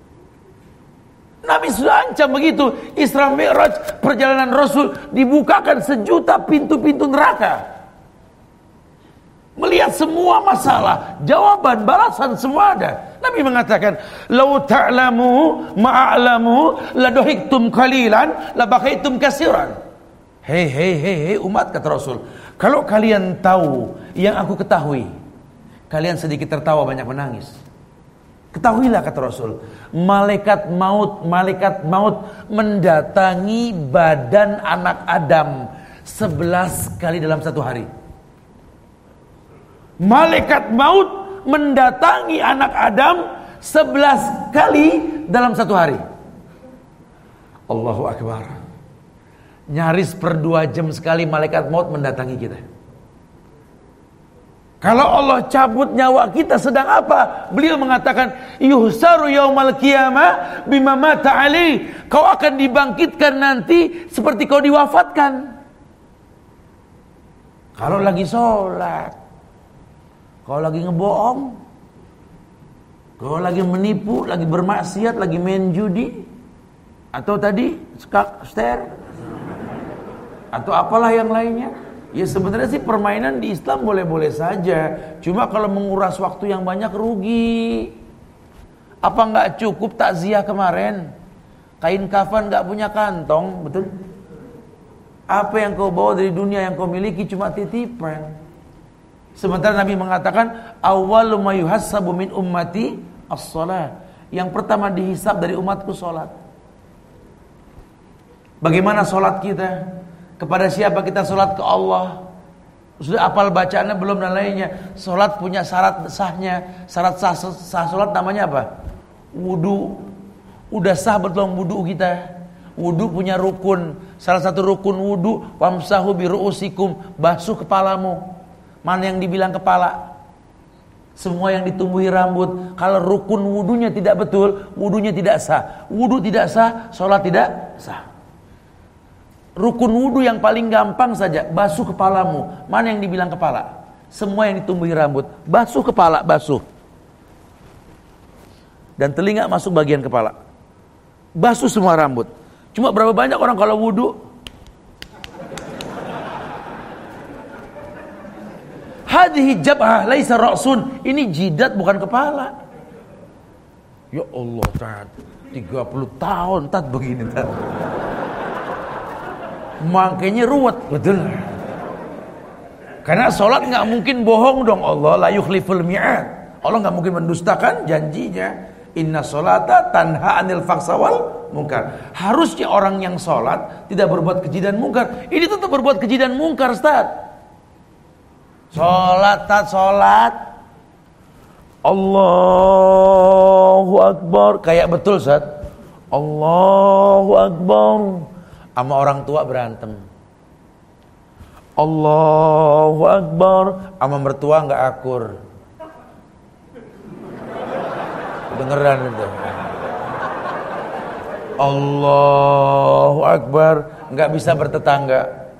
Nabi sudah ancam begitu. Isra Mi'raj, perjalanan Rasul, dibukakan sejuta pintu-pintu neraka. melihat semua masalah, jawaban, balasan semua ada. Nabi mengatakan, "Lau ta'lamu ma'alamu ladohiktum qalilan labakaitum katsiran." Hei hei hei hei umat, kata Rasul, kalau kalian tahu yang aku ketahui, kalian sedikit tertawa banyak menangis. Ketahuilah, kata Rasul, malaikat maut, malaikat maut mendatangi badan anak Adam sebelas kali dalam satu hari. Malaikat maut mendatangi anak Adam sebelas kali dalam satu hari. Allahu Akbar. Nyaris per dua jam sekali malaikat maut mendatangi kita. Kalau Allah cabut nyawa kita sedang apa? Beliau mengatakan, yuhsaru yaumal qiyamah bima mata ali. Kau akan dibangkitkan nanti seperti kau diwafatkan. Kalau lagi sholat, kalau lagi ngebohong, kalau lagi menipu, lagi bermaksiat, lagi main judi, atau tadi skak ster, atau apalah yang lainnya. Ya sebenarnya sih permainan di Islam boleh-boleh saja. Cuma kalau menguras waktu yang banyak rugi. Apa nggak cukup takziah kemarin? Kain kafan nggak punya kantong, betul? Apa yang kau bawa dari dunia yang kau miliki cuma titipan. Sementara Nabi mengatakan, awwalu ma yuhassabu min ummati as-shalah. Yang pertama dihisab dari umatku salat. Bagaimana salat kita? Kepada siapa kita salat? Ke Allah. Sudah hafal bacaannya belum dan lainnya. Salat punya syarat sahnya. Syarat sah, sah salat namanya apa? Wudu. Udah sah betul wudu kita. Wudu punya rukun. Salah satu rukun wudu, wamsahu bi ru'usikum, basuh kepalamu. Mana yang dibilang kepala? Semua yang ditumbuhi rambut. Kalau rukun wudunya tidak betul, wudunya tidak sah. Wudu tidak sah, salat tidak sah. Rukun wudu yang paling gampang saja, basuh kepalamu. Mana yang dibilang kepala? Semua yang ditumbuhi rambut. Basuh kepala, basuh. Dan telinga masuk bagian kepala. Basuh semua rambut. Cuma berapa banyak orang kalau wudu? Hadhihi jabhah laisa ra'sun. Ini jidat bukan kepala. Ya Allah, tat. tiga puluh tahun tat begini tat. Makanya ruwet, betul. Karena sholat nggak mungkin bohong dong. Allah la yukhliful mi'ad. Allah nggak mungkin mendustakan janjinya. Inna sholata tanha anil faksa wal munkar. Harusnya orang yang sholat tidak berbuat keji dan mungkar. Ini tetap berbuat keji dan mungkar, Ustaz. Sholat, tat sholat. Allahu Akbar. Kayak betul, Ustaz. Allahu Akbar. Sama orang tua berantem. Allahu Akbar. Sama mertua gak akur. Dengeran itu. Allahu Akbar. Gak bisa bertetangga.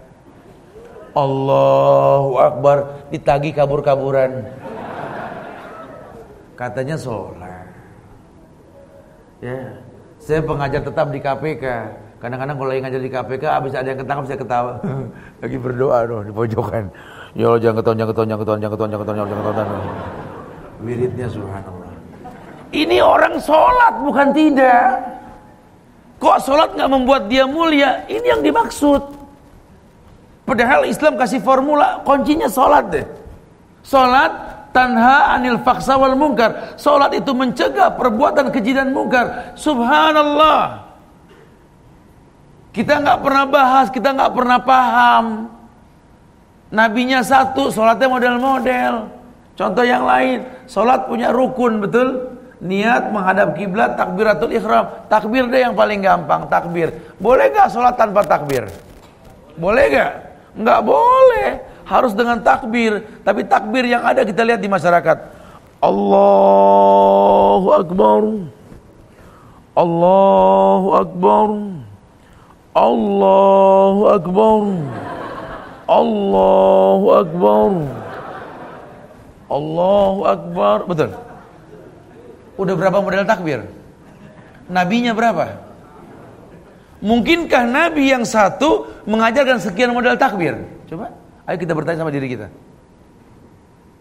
Allahu Akbar. Ditagih kabur-kaburan. Katanya sholat. Ya, saya pengajar tetap di K P K. Kadang-kadang kalau lagi ngajar di K P K, habis ada yang ketangkap saya ketawa. Lagi berdoa doh di pojokan. Ya Allah, jangan ketahuan, jangan ketahuan, jangan ketahuan, jangan ketahuan, jangan ketahuan, jangan ketahuan. Wiridnya subhanallah. Ini orang sholat bukan tidak. Kok sholat nggak membuat dia mulia? Ini yang dimaksud. Padahal Islam kasih formula, kuncinya sholat deh. Sholat tanha anil faksa wal munkar. Sholat itu mencegah perbuatan keji dan mungkar. Subhanallah. Kita nggak pernah bahas, kita nggak pernah paham. Nabinya satu, sholatnya model-model. Contoh yang lain, sholat punya rukun, betul? Niat menghadap kiblat, takbiratul ihram. Takbir deh yang paling gampang, takbir. Boleh gak sholat tanpa takbir? Boleh gak? Nggak boleh. Harus dengan takbir. Tapi takbir yang ada kita lihat di masyarakat. Allahu Akbar. Allahu Akbar. Allahu Akbar. Allahu Akbar. Allahu Akbar. Betul. Udah berapa model takbir? Nabinya berapa? Mungkinkah Nabi yang satu mengajarkan sekian model takbir? Coba, ayo kita bertanya sama diri kita.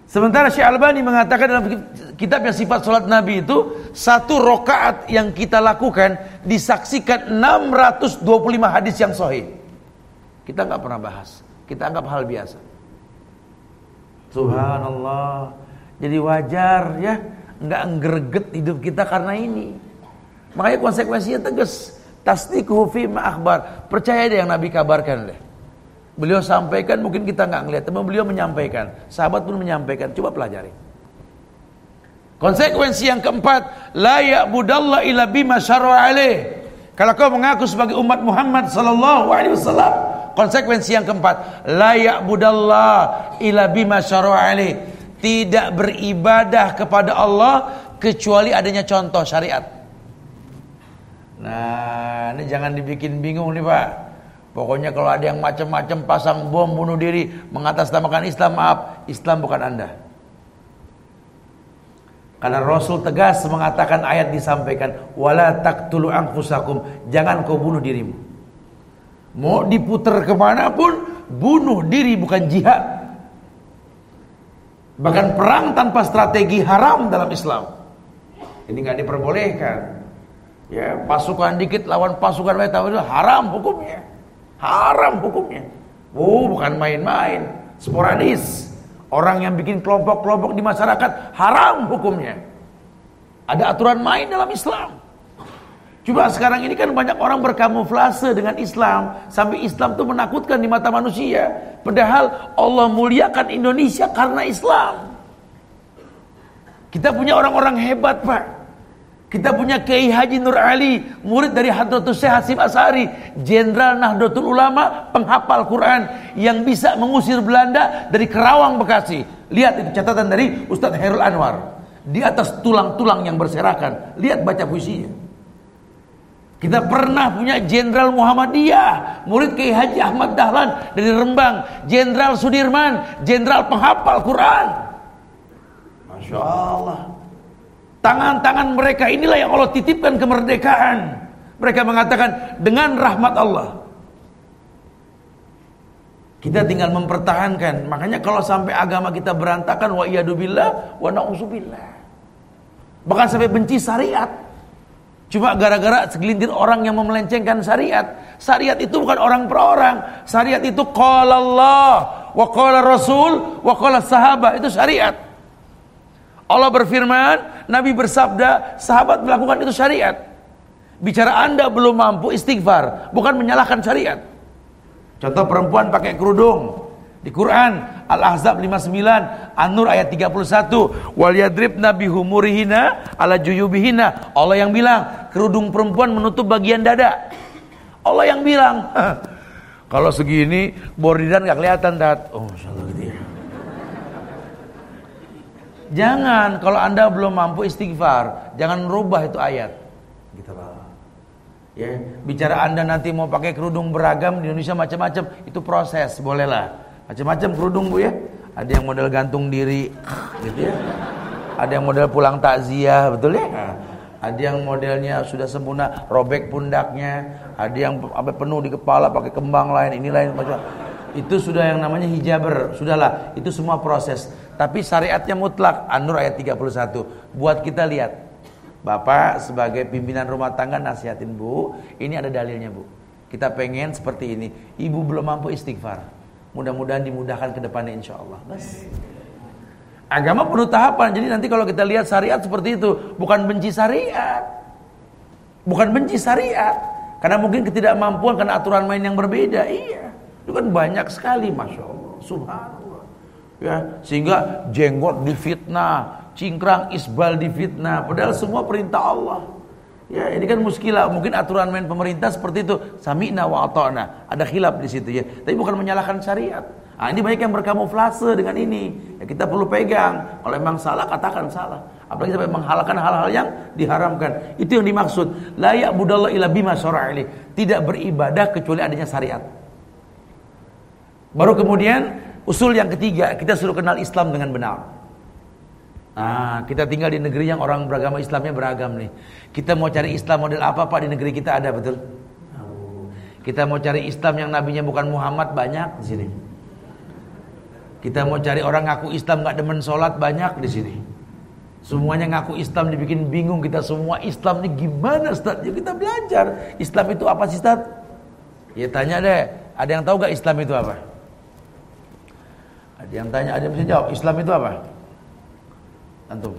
Sementara Syekh Albani mengatakan dalam kitab yang sifat salat Nabi itu, satu rakaat yang kita lakukan disaksikan enam ratus dua puluh lima hadis yang sahih. Kita enggak pernah bahas, kita anggap hal biasa. Subhanallah. Jadi wajar ya enggak ngreget hidup kita karena ini. Makanya konsekuensinya tegas. Tasdiquhu fi ma akhbar. Percaya deh yang Nabi kabarkan deh. Beliau sampaikan, mungkin kita nggak ngelihat, tapi beliau menyampaikan. Sahabat pun menyampaikan. Coba pelajari. Konsekuensi yang keempat, la ya'budallah illa bima syara'a alaih. Kalau kau mengaku sebagai umat Muhammad sallallahu alaihi wasallam, konsekuensi yang keempat, la ya'budallah illa bima syara'a alaih. Tidak beribadah kepada Allah kecuali adanya contoh syariat. Nah, ini jangan dibikin bingung nih Pak. Pokoknya kalau ada yang macam-macam pasang bom bunuh diri mengatasnamakan Islam, maaf, Islam bukan Anda. Karena Rasul tegas mengatakan, ayat disampaikan, wala taqtulu anfusakum, jangan kau bunuh dirimu. Mau diputer kemanapun, bunuh diri bukan jihad. Bahkan perang tanpa strategi haram dalam Islam. Ini nggak diperbolehkan. Ya, pasukan dikit lawan pasukan lain, itu haram hukumnya. Haram hukumnya. Oh, bukan main-main. Sporadis. Orang yang bikin kelompok-kelompok di masyarakat, haram hukumnya. Ada aturan main dalam Islam. Coba sekarang ini kan banyak orang berkamuflase dengan Islam, sampai Islam itu menakutkan di mata manusia. Padahal Allah muliakan Indonesia karena Islam. Kita punya orang-orang hebat Pak. Kita punya Kiai Haji Nur Ali, murid dari Hadratus Syekh Hasyim Asy'ari, Jenderal Nahdlatul Ulama, penghafal Quran yang bisa mengusir Belanda dari Kerawang, Bekasi. Lihat itu catatan dari Ustadz Hairul Anwar. Di atas tulang-tulang yang berserakan. Lihat baca puisinya. Kita pernah punya Jenderal Muhammadiyah, murid Kiai Haji Ahmad Dahlan dari Rembang, Jenderal Sudirman, Jenderal penghafal Quran. Masya Allah. Tangan-tangan mereka inilah yang Allah titipkan kemerdekaan. Mereka mengatakan dengan rahmat Allah. Kita tinggal mempertahankan. Makanya kalau sampai agama kita berantakan, wa iyadubillah wa na'udzubillah. Bahkan sampai benci syariat. Cuma gara-gara segelintir orang yang memelencengkan syariat. Syariat itu bukan orang per orang. Syariat itu qala Allah wa qala Rasul wa qala sahabat. Itu syariat. Allah berfirman, Nabi bersabda, sahabat melakukan, itu syariat. Bicara Anda belum mampu, istighfar, bukan menyalahkan syariat. Contoh perempuan pakai kerudung di Quran Al-Ahzab lima puluh sembilan, An-Nur ayat tiga puluh satu, wal yadribna bihumurihina ala juyubihina. Allah yang bilang kerudung perempuan menutup bagian dada. Allah yang bilang, kalau segini bordiran gak kelihatan, Tat. Oh, masyaallah gitu ya. Jangan, kalau Anda belum mampu istighfar, jangan merubah itu ayat. Gitu loh. Ya, bicara Anda nanti mau pakai kerudung beragam di Indonesia macam-macam, itu proses, bolehlah. Macam-macam kerudung Bu ya. Ada yang model gantung diri, gitu ya. Ada yang model pulang takziah, betul ya? Ada yang modelnya sudah sempurna, robek pundaknya. Ada yang apa penuh di kepala pakai kembang lain, ini lain macam. Itu sudah yang namanya hijaber. Sudahlah, itu semua proses. Tapi syariatnya mutlak. An-Nur ayat tiga puluh satu. Buat kita lihat. Bapak sebagai pimpinan rumah tangga nasihatin Bu, ini ada dalilnya Bu. Kita pengen seperti ini. Ibu belum mampu istighfar. Mudah-mudahan dimudahkan ke depannya insyaallah. Bas. Agama penuh tahapan. Jadi nanti kalau kita lihat syariat seperti itu, bukan benci syariat. Bukan benci syariat. Karena mungkin ketidakmampuan karena aturan main yang berbeda. Iya. Itu kan banyak sekali, Masya Allah, subhanallah ya, sehingga jenggot difitnah, cingkrang isbal difitnah, padahal semua perintah Allah ya. Ini kan muskilah, mungkin aturan main pemerintah seperti itu, sami'na wa ata'na, ada khilaf di situ ya, tapi bukan menyalahkan syariat. Nah, ini banyak yang berkamuflase dengan ini ya, kita perlu pegang. Kalau memang salah, katakan salah, apalagi sampai menghalalkan hal-hal yang diharamkan. Itu yang dimaksud la ya'budallah illa bima syara'a alaih, tidak beribadah kecuali adanya syariat. Baru kemudian usul yang ketiga, kita suruh kenal Islam dengan benar. Nah, kita tinggal di negeri yang orang beragama Islamnya beragam nih. Kita mau cari Islam model apa Pak, di negeri kita ada, betul? Kita mau cari Islam yang nabinya bukan Muhammad, banyak di sini. Kita mau cari orang ngaku Islam nggak demen sholat, banyak di sini. Semuanya ngaku Islam dibikin bingung. Kita semua Islam ini gimana Ustaz? Ya kita belajar. Islam itu apa sih Ustaz? Ya tanya deh. Ada yang tahu gak Islam itu apa? Ada yang tanya, ada yang bisa jawab. Islam itu apa? Antum.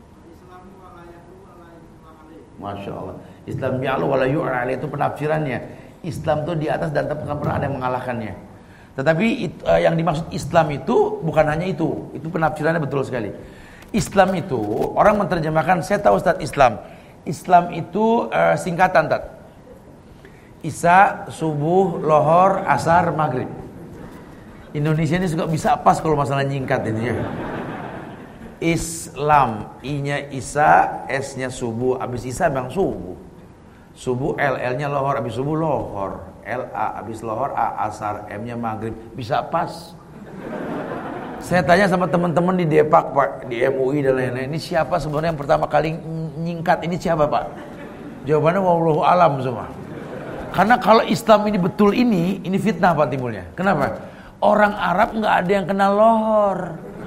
Masya Allah. Islam ya'lu wa la yu'la alaih, itu penafsirannya. Islam itu di atas dan tak pernah ada yang mengalahkannya. Tetapi itu, uh, yang dimaksud Islam itu bukan hanya itu. Itu penafsirannya betul sekali. Islam itu orang menerjemahkan, saya tahu Ustaz Islam. Islam itu uh, singkatan Ustaz. Isya, subuh, lohor, asar, maghrib. Indonesia ini suka bisa pas kalau masalah nyingkat ini ya. Islam, I-nya Isya, S-nya subuh, habis Isya memang subuh. Subuh L, L-nya lohor, habis subuh lohor. L A, habis lohor A, asar, M-nya maghrib. Bisa pas. Saya tanya sama teman-teman di Depak Pak, di M U I dan lain-lain, ini siapa sebenarnya yang pertama kali nyingkat ini siapa Pak? Jawabannya wallahu alam semua. Karena kalau Islam ini betul ini, ini fitnah Pak timbulnya. Kenapa? Orang Arab nggak ada yang kenal lohor.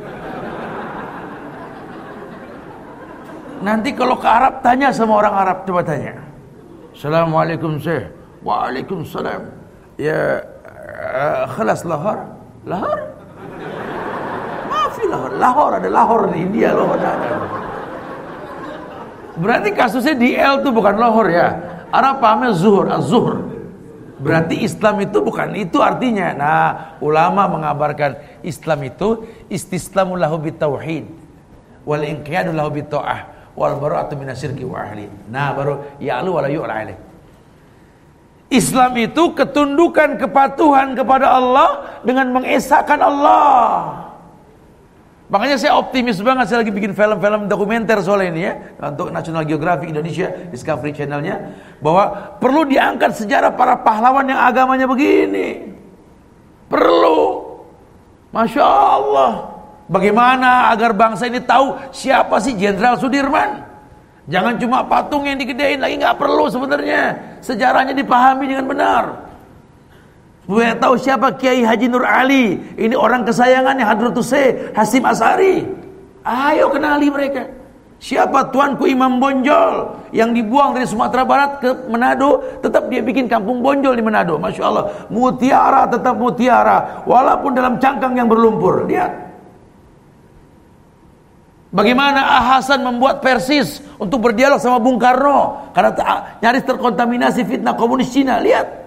Nanti kalau ke Arab tanya sama orang Arab, coba tanya. Assalamualaikum Syekh. Waalaikumsalam. Ya uh, khalas lahor. Lahor? Maafi lahor. Lahor ada lahor di India, lahor ada. Berarti kasusnya di L itu bukan lahor ya. Arab pahamnya zuhur, az-zuhur. Berarti Islam itu bukan itu artinya. Nah, ulama mengabarkan Islam itu istislamu lahu bitauhid wal inqiyadu lahu bitta'ah wal bara'atu minasyirki wa ahli. Nah, baru ya'lu wa la yu'la alaih. Islam itu ketundukan kepatuhan kepada Allah dengan mengesahkan Allah. Makanya saya optimis banget, saya lagi bikin film-film dokumenter soal ini ya, untuk National Geographic Indonesia Discovery Channel-nya, bahwa perlu diangkat sejarah para pahlawan yang agamanya begini. Perlu. Masya Allah. Bagaimana agar bangsa ini tahu siapa sih Jenderal Sudirman? Jangan cuma patung yang digedein lagi, nggak perlu sebenarnya. Sejarahnya dipahami dengan benar. Supaya tahu siapa Kiai Haji Nur Ali. Ini orang kesayangannya Hadratus Syekh Hasyim Asy'ari. Ayo kenali mereka. Siapa Tuanku Imam Bonjol yang dibuang dari Sumatera Barat ke Manado, tetap dia bikin kampung Bonjol di Manado. Masya Allah. Mutiara tetap mutiara, walaupun dalam cangkang yang berlumpur. Lihat. Bagaimana Ah Hasan membuat Persis untuk berdialog sama Bung Karno karena nyaris terkontaminasi fitnah komunis Cina. Lihat.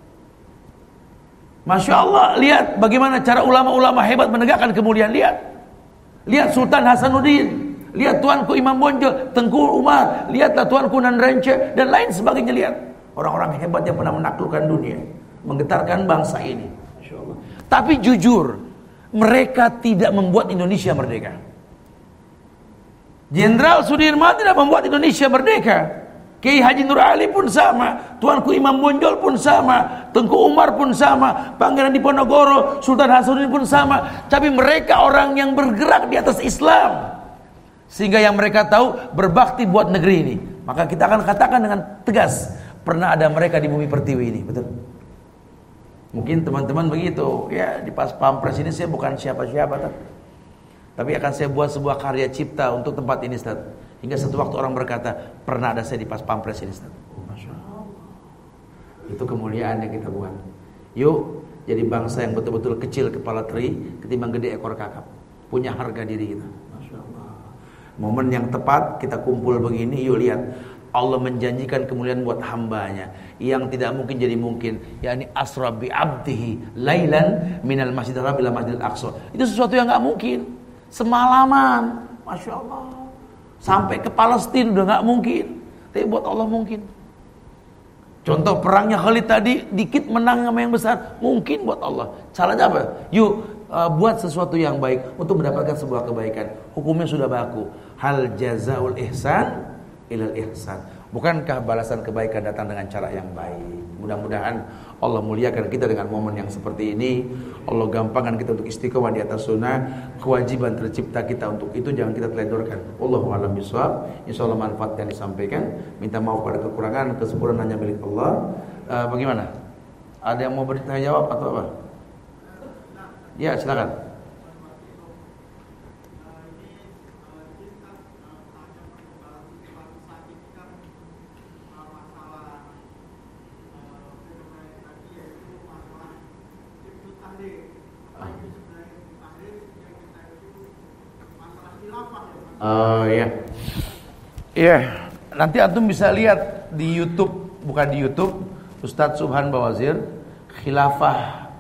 Masya Allah, lihat bagaimana cara ulama-ulama hebat menegakkan kemuliaan. Lihat. Lihat Sultan Hasanuddin. Lihat Tuanku Imam Bonjol, Tengku Umar. Lihatlah Tuanku Nanrence dan lain sebagainya. Lihat. Orang-orang hebat yang pernah menaklukkan dunia, menggetarkan bangsa ini. Masya Allah. Tapi jujur, mereka tidak membuat Indonesia merdeka. Jenderal Sudirman tidak membuat Indonesia merdeka. Kiai Haji Nur Ali pun sama, Tuanku Imam Bonjol pun sama, Tengku Umar pun sama, Pangeran Diponegoro, Sultan Hasanuddin pun sama. Tapi mereka orang yang bergerak di atas Islam, sehingga yang mereka tahu berbakti buat negeri ini. Maka kita akan katakan dengan tegas, pernah ada mereka di bumi pertiwi ini, betul? Mungkin teman-teman begitu, ya di pas Pampres ini saya bukan siapa-siapa, tapi akan saya buat sebuah karya cipta untuk tempat ini, Ustaz. Hingga satu waktu orang berkata, pernah ada saya di pas Pampres ini, Ustaz. Oh, Masya Allah. Itu kemuliaan yang kita buat. Yuk, jadi bangsa yang betul-betul kecil kepala teri ketimbang gede ekor kakap. Punya harga diri kita. Masya Allah. Momen yang tepat kita kumpul begini, yuk lihat. Allah menjanjikan kemuliaan buat hambanya yang tidak mungkin jadi mungkin, yakni asra bi abdihi lailan minal masjidil haram ila masjidil aqsa. Itu sesuatu yang enggak mungkin. Semalaman, Masya Allah, sampai ke Palestina udah gak mungkin, tapi buat Allah mungkin. Contoh perangnya Khalid tadi, dikit menang sama yang besar, mungkin buat Allah. Caranya apa? Yuk uh, buat sesuatu yang baik untuk mendapatkan sebuah kebaikan. Hukumnya sudah baku. Hal jazaul ihsan ilal ihsan. Bukankah balasan kebaikan datang dengan cara yang baik? Mudah-mudahan Allah muliakan kita dengan momen yang seperti ini. Allah gampangkan kita untuk istiqomah di atas sunnah. Kewajiban tercipta kita untuk itu jangan kita teledorkan. Wallahu a'lam bishawab. Insyaallah manfaat yang disampaikan. Minta maaf pada kekurangan, kesempurnaan hanya milik Allah. Uh, bagaimana? Ada yang mau bertanya jawab atau apa? Ya, silakan. Oh iya. Iya, nanti antum bisa lihat di YouTube, bukan di YouTube, Ustadz Subhan Bawazir khilafah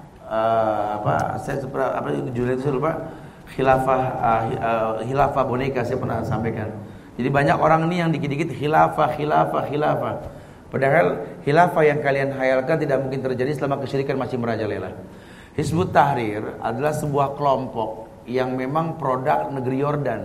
uh, apa saya seperti apa judulnya itu lupa. Khilafah uh, uh, khilafah boneka saya pernah sampaikan. Jadi banyak orang ini yang dikit-dikit khilafah, khilafah, khilafah. Padahal khilafah yang kalian hayalkan tidak mungkin terjadi selama kesyirikan masih merajalela. Hizbut Tahrir adalah sebuah kelompok yang memang produk negeri Yordan.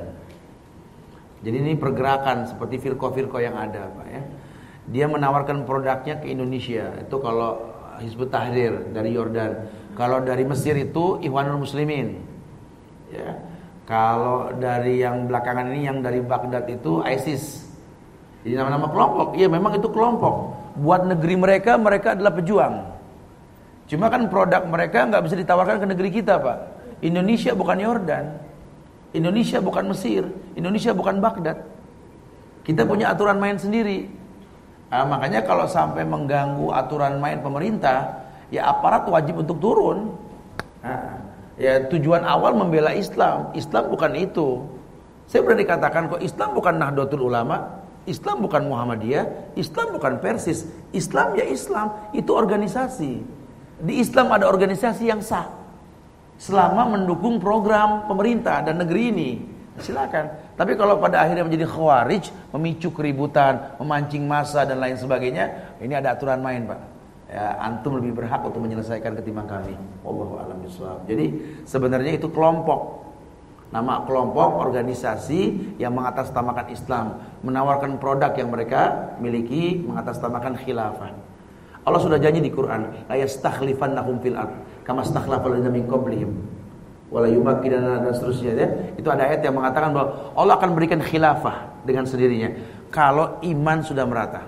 Jadi ini pergerakan seperti firqah-firqah yang ada, Pak ya. Dia menawarkan produknya ke Indonesia. Itu kalau Hizbut Tahrir dari Yordan. Kalau dari Mesir itu Ikhwanul Muslimin. Ya. Kalau dari yang belakangan ini yang dari Baghdad itu ISIS. Jadi nama-nama kelompok. Iya, memang itu kelompok. Buat negeri mereka, mereka adalah pejuang. Cuma kan produk mereka nggak bisa ditawarkan ke negeri kita, Pak. Indonesia bukan Yordan. Indonesia bukan Mesir, Indonesia bukan Baghdad. Kita punya aturan main sendiri. Nah, makanya kalau sampai mengganggu aturan main pemerintah, ya aparat wajib untuk turun. Nah, ya tujuan awal membela Islam. Islam bukan itu. Saya pernah dikatakan kok Islam bukan Nahdlatul Ulama, Islam bukan Muhammadiyah, Islam bukan Persis. Islam ya Islam, itu organisasi. Di Islam ada organisasi yang sah. Selama mendukung program pemerintah dan negeri ini, silakan. Tapi kalau pada akhirnya menjadi khawarij, memicu keributan, memancing massa dan lain sebagainya, ini ada aturan main, Pak. Ya, antum lebih berhak untuk menyelesaikan ketimbang kami. Wallahu a'lam bishawab. Jadi sebenarnya itu kelompok. Nama kelompok organisasi yang mengatasnamakan Islam, menawarkan produk yang mereka miliki, mengatasnamakan khilafah. Allah sudah janji di Quran, la yastakhlifannahum fil ard kama stakhlafal ladzina min qablihim wala yumakkinanna dan seterusnya ya. Itu ada ayat yang mengatakan bahwa Allah akan berikan khilafah dengan sendirinya. Kalau iman sudah merata,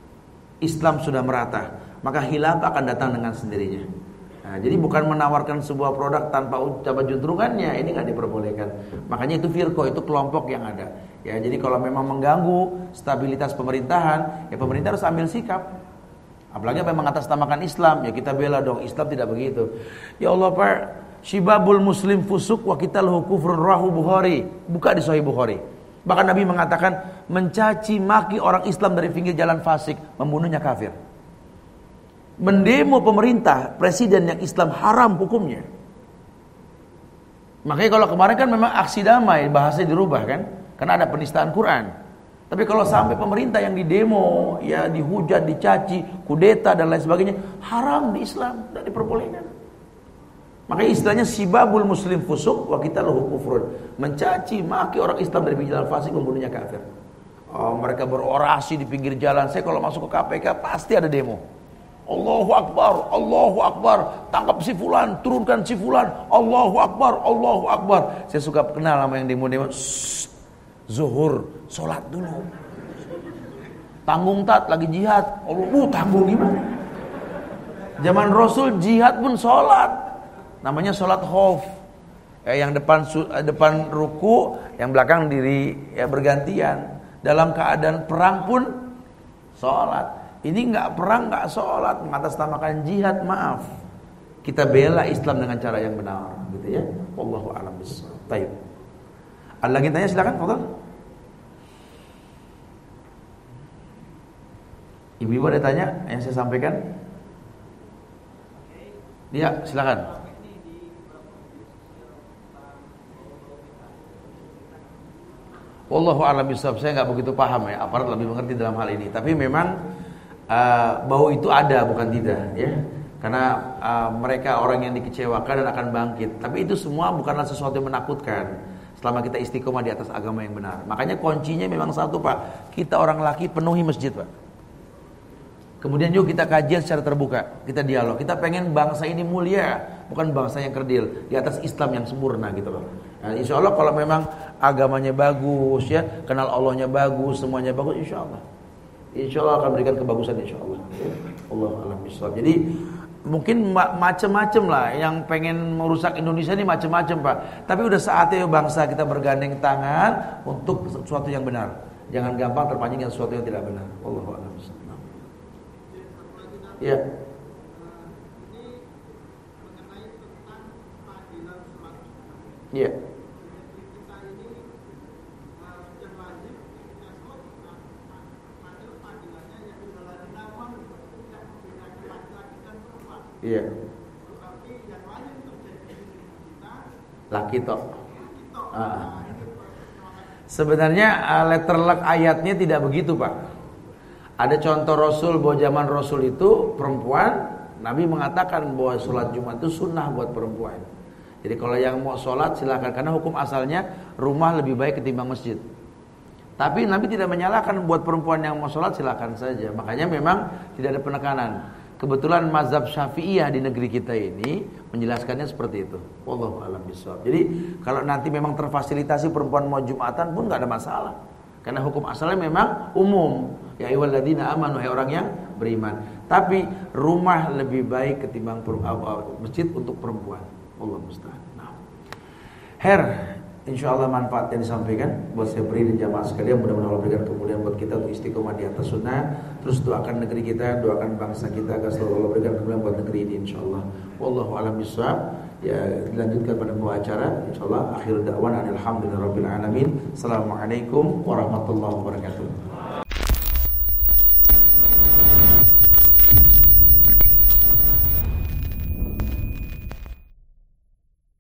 Islam sudah merata, maka khilafah akan datang dengan sendirinya. Nah, jadi bukan menawarkan sebuah produk tanpa tanpa juntrungannya, ini nggak diperbolehkan. Makanya itu firqah, itu kelompok yang ada. Ya, jadi kalau memang mengganggu stabilitas pemerintahan, ya pemerintah harus ambil sikap. Apalagi apa yang mengatasnamakan Islam, ya kita bela dong. Islam tidak begitu. Ya Allah, Pak, syibabul muslim fusuk wa qitaluhu kufrun rahu Bukhari. Buka di Sahih Bukhari. Bahkan Nabi mengatakan mencaci maki orang Islam dari pinggir jalan fasik, membunuhnya kafir. Mendemo pemerintah, presiden yang Islam haram hukumnya. Makanya kalau kemarin kan memang aksi damai, bahasanya dirubah kan, karena ada penistaan Quran. Tapi kalau sampai pemerintah yang didemo, ya dihujat, dicaci, kudeta dan lain sebagainya, haram di Islam, tidak diperbolehkan. Makanya istilahnya sibabul muslim fusuk wa qitaluhu kufrun. Mencaci maki orang Islam dari pinggir jalan fasik, membunuhnya kafir. Oh, mereka berorasi di pinggir jalan. Saya kalau masuk ke K P K pasti ada demo. Allahu Akbar, Allahu Akbar, tangkap si fulan, turunkan si fulan, Allahu Akbar, Allahu Akbar. Saya suka kenal sama yang demo-demo. Zuhur, sholat dulu. Tanggung tat, lagi jihad. Allah, uh, tanggung gimana? Zaman Rasul jihad pun sholat. Namanya sholat khauf. Ya, yang depan depan ruku, yang belakang diri ya bergantian. Dalam keadaan perang pun sholat. Ini nggak perang, nggak sholat, mengatasnamakan jihad, maaf. Kita bela Islam dengan cara yang benar, gitu ya. Wallahu a'lam bishawab. Baik. Ada lagi tanya, silakan, Fadhil. Ibu-ibu ada tanya yang saya sampaikan? Iya, silakan. Wallahu a'lam bishawab. Saya nggak begitu paham ya, aparat lebih mengerti dalam hal ini. Tapi memang uh, bau itu ada, bukan tidak, ya. Karena uh, mereka orang yang dikecewakan dan akan bangkit. Tapi itu semua bukanlah sesuatu yang menakutkan. Selama kita istiqomah di atas agama yang benar. Makanya kuncinya memang satu, Pak. Kita orang laki penuhi masjid, Pak. Kemudian juga kita kajian secara terbuka. Kita dialog. Kita pengen bangsa ini mulia, bukan bangsa yang kerdil. Di atas Islam yang sempurna gitu loh. Nah, insya Allah kalau memang agamanya bagus ya, kenal Allahnya bagus, semuanya bagus, insya Allah. Insya Allah akan berikan kebagusan, insya Allah. Allah alam bisawab. Jadi mungkin macam-macam lah yang pengen merusak Indonesia ini, macam-macam, Pak. Tapi udah saatnya bangsa kita bergandeng tangan untuk sesuatu yang benar. Jangan gampang terpancing dengan sesuatu yang tidak benar. Wallahu a'lam bishawab. Ya. Ya. Iya. Laki toh. Ah. Sebenarnya letter luck ayatnya tidak begitu, Pak. Ada contoh Rasul bahwa zaman Rasul itu perempuan, Nabi mengatakan bahwa sholat Jumat itu sunnah buat perempuan. Jadi kalau yang mau sholat silakan, karena hukum asalnya rumah lebih baik ketimbang masjid. Tapi Nabi tidak menyalahkan buat perempuan yang mau sholat silakan saja. Makanya memang tidak ada penekanan. Kebetulan mazhab Syafi'iyah di negeri kita ini menjelaskannya seperti itu. Wallahu a'lam bishawab. Jadi kalau nanti memang terfasilitasi perempuan mau Jumatan pun nggak ada masalah. Karena hukum asalnya memang umum. Ya ayyuhalladzina amanu, hai orang yang beriman. Tapi rumah lebih baik ketimbang masjid untuk perempuan. Allah musta'an. Nah. Her, insyaallah manfaat yang disampaikan buat saya beri dan jamaah sekalian, mudah-mudahan Allah berikan kemuliaan buat kita untuk istiqomah di atas sunnah. Terus doakan negeri kita, doakan bangsa kita agar selalu Allah berikan kemuliaan buat negeri ini insyaallah. Wallahu a'lam bishawab. Ya, dilanjutkan pada pembawa acara insyaallah. Akhir da'wana alhamdulillahirabbil alamin. Assalamualaikum warahmatullahi wabarakatuh.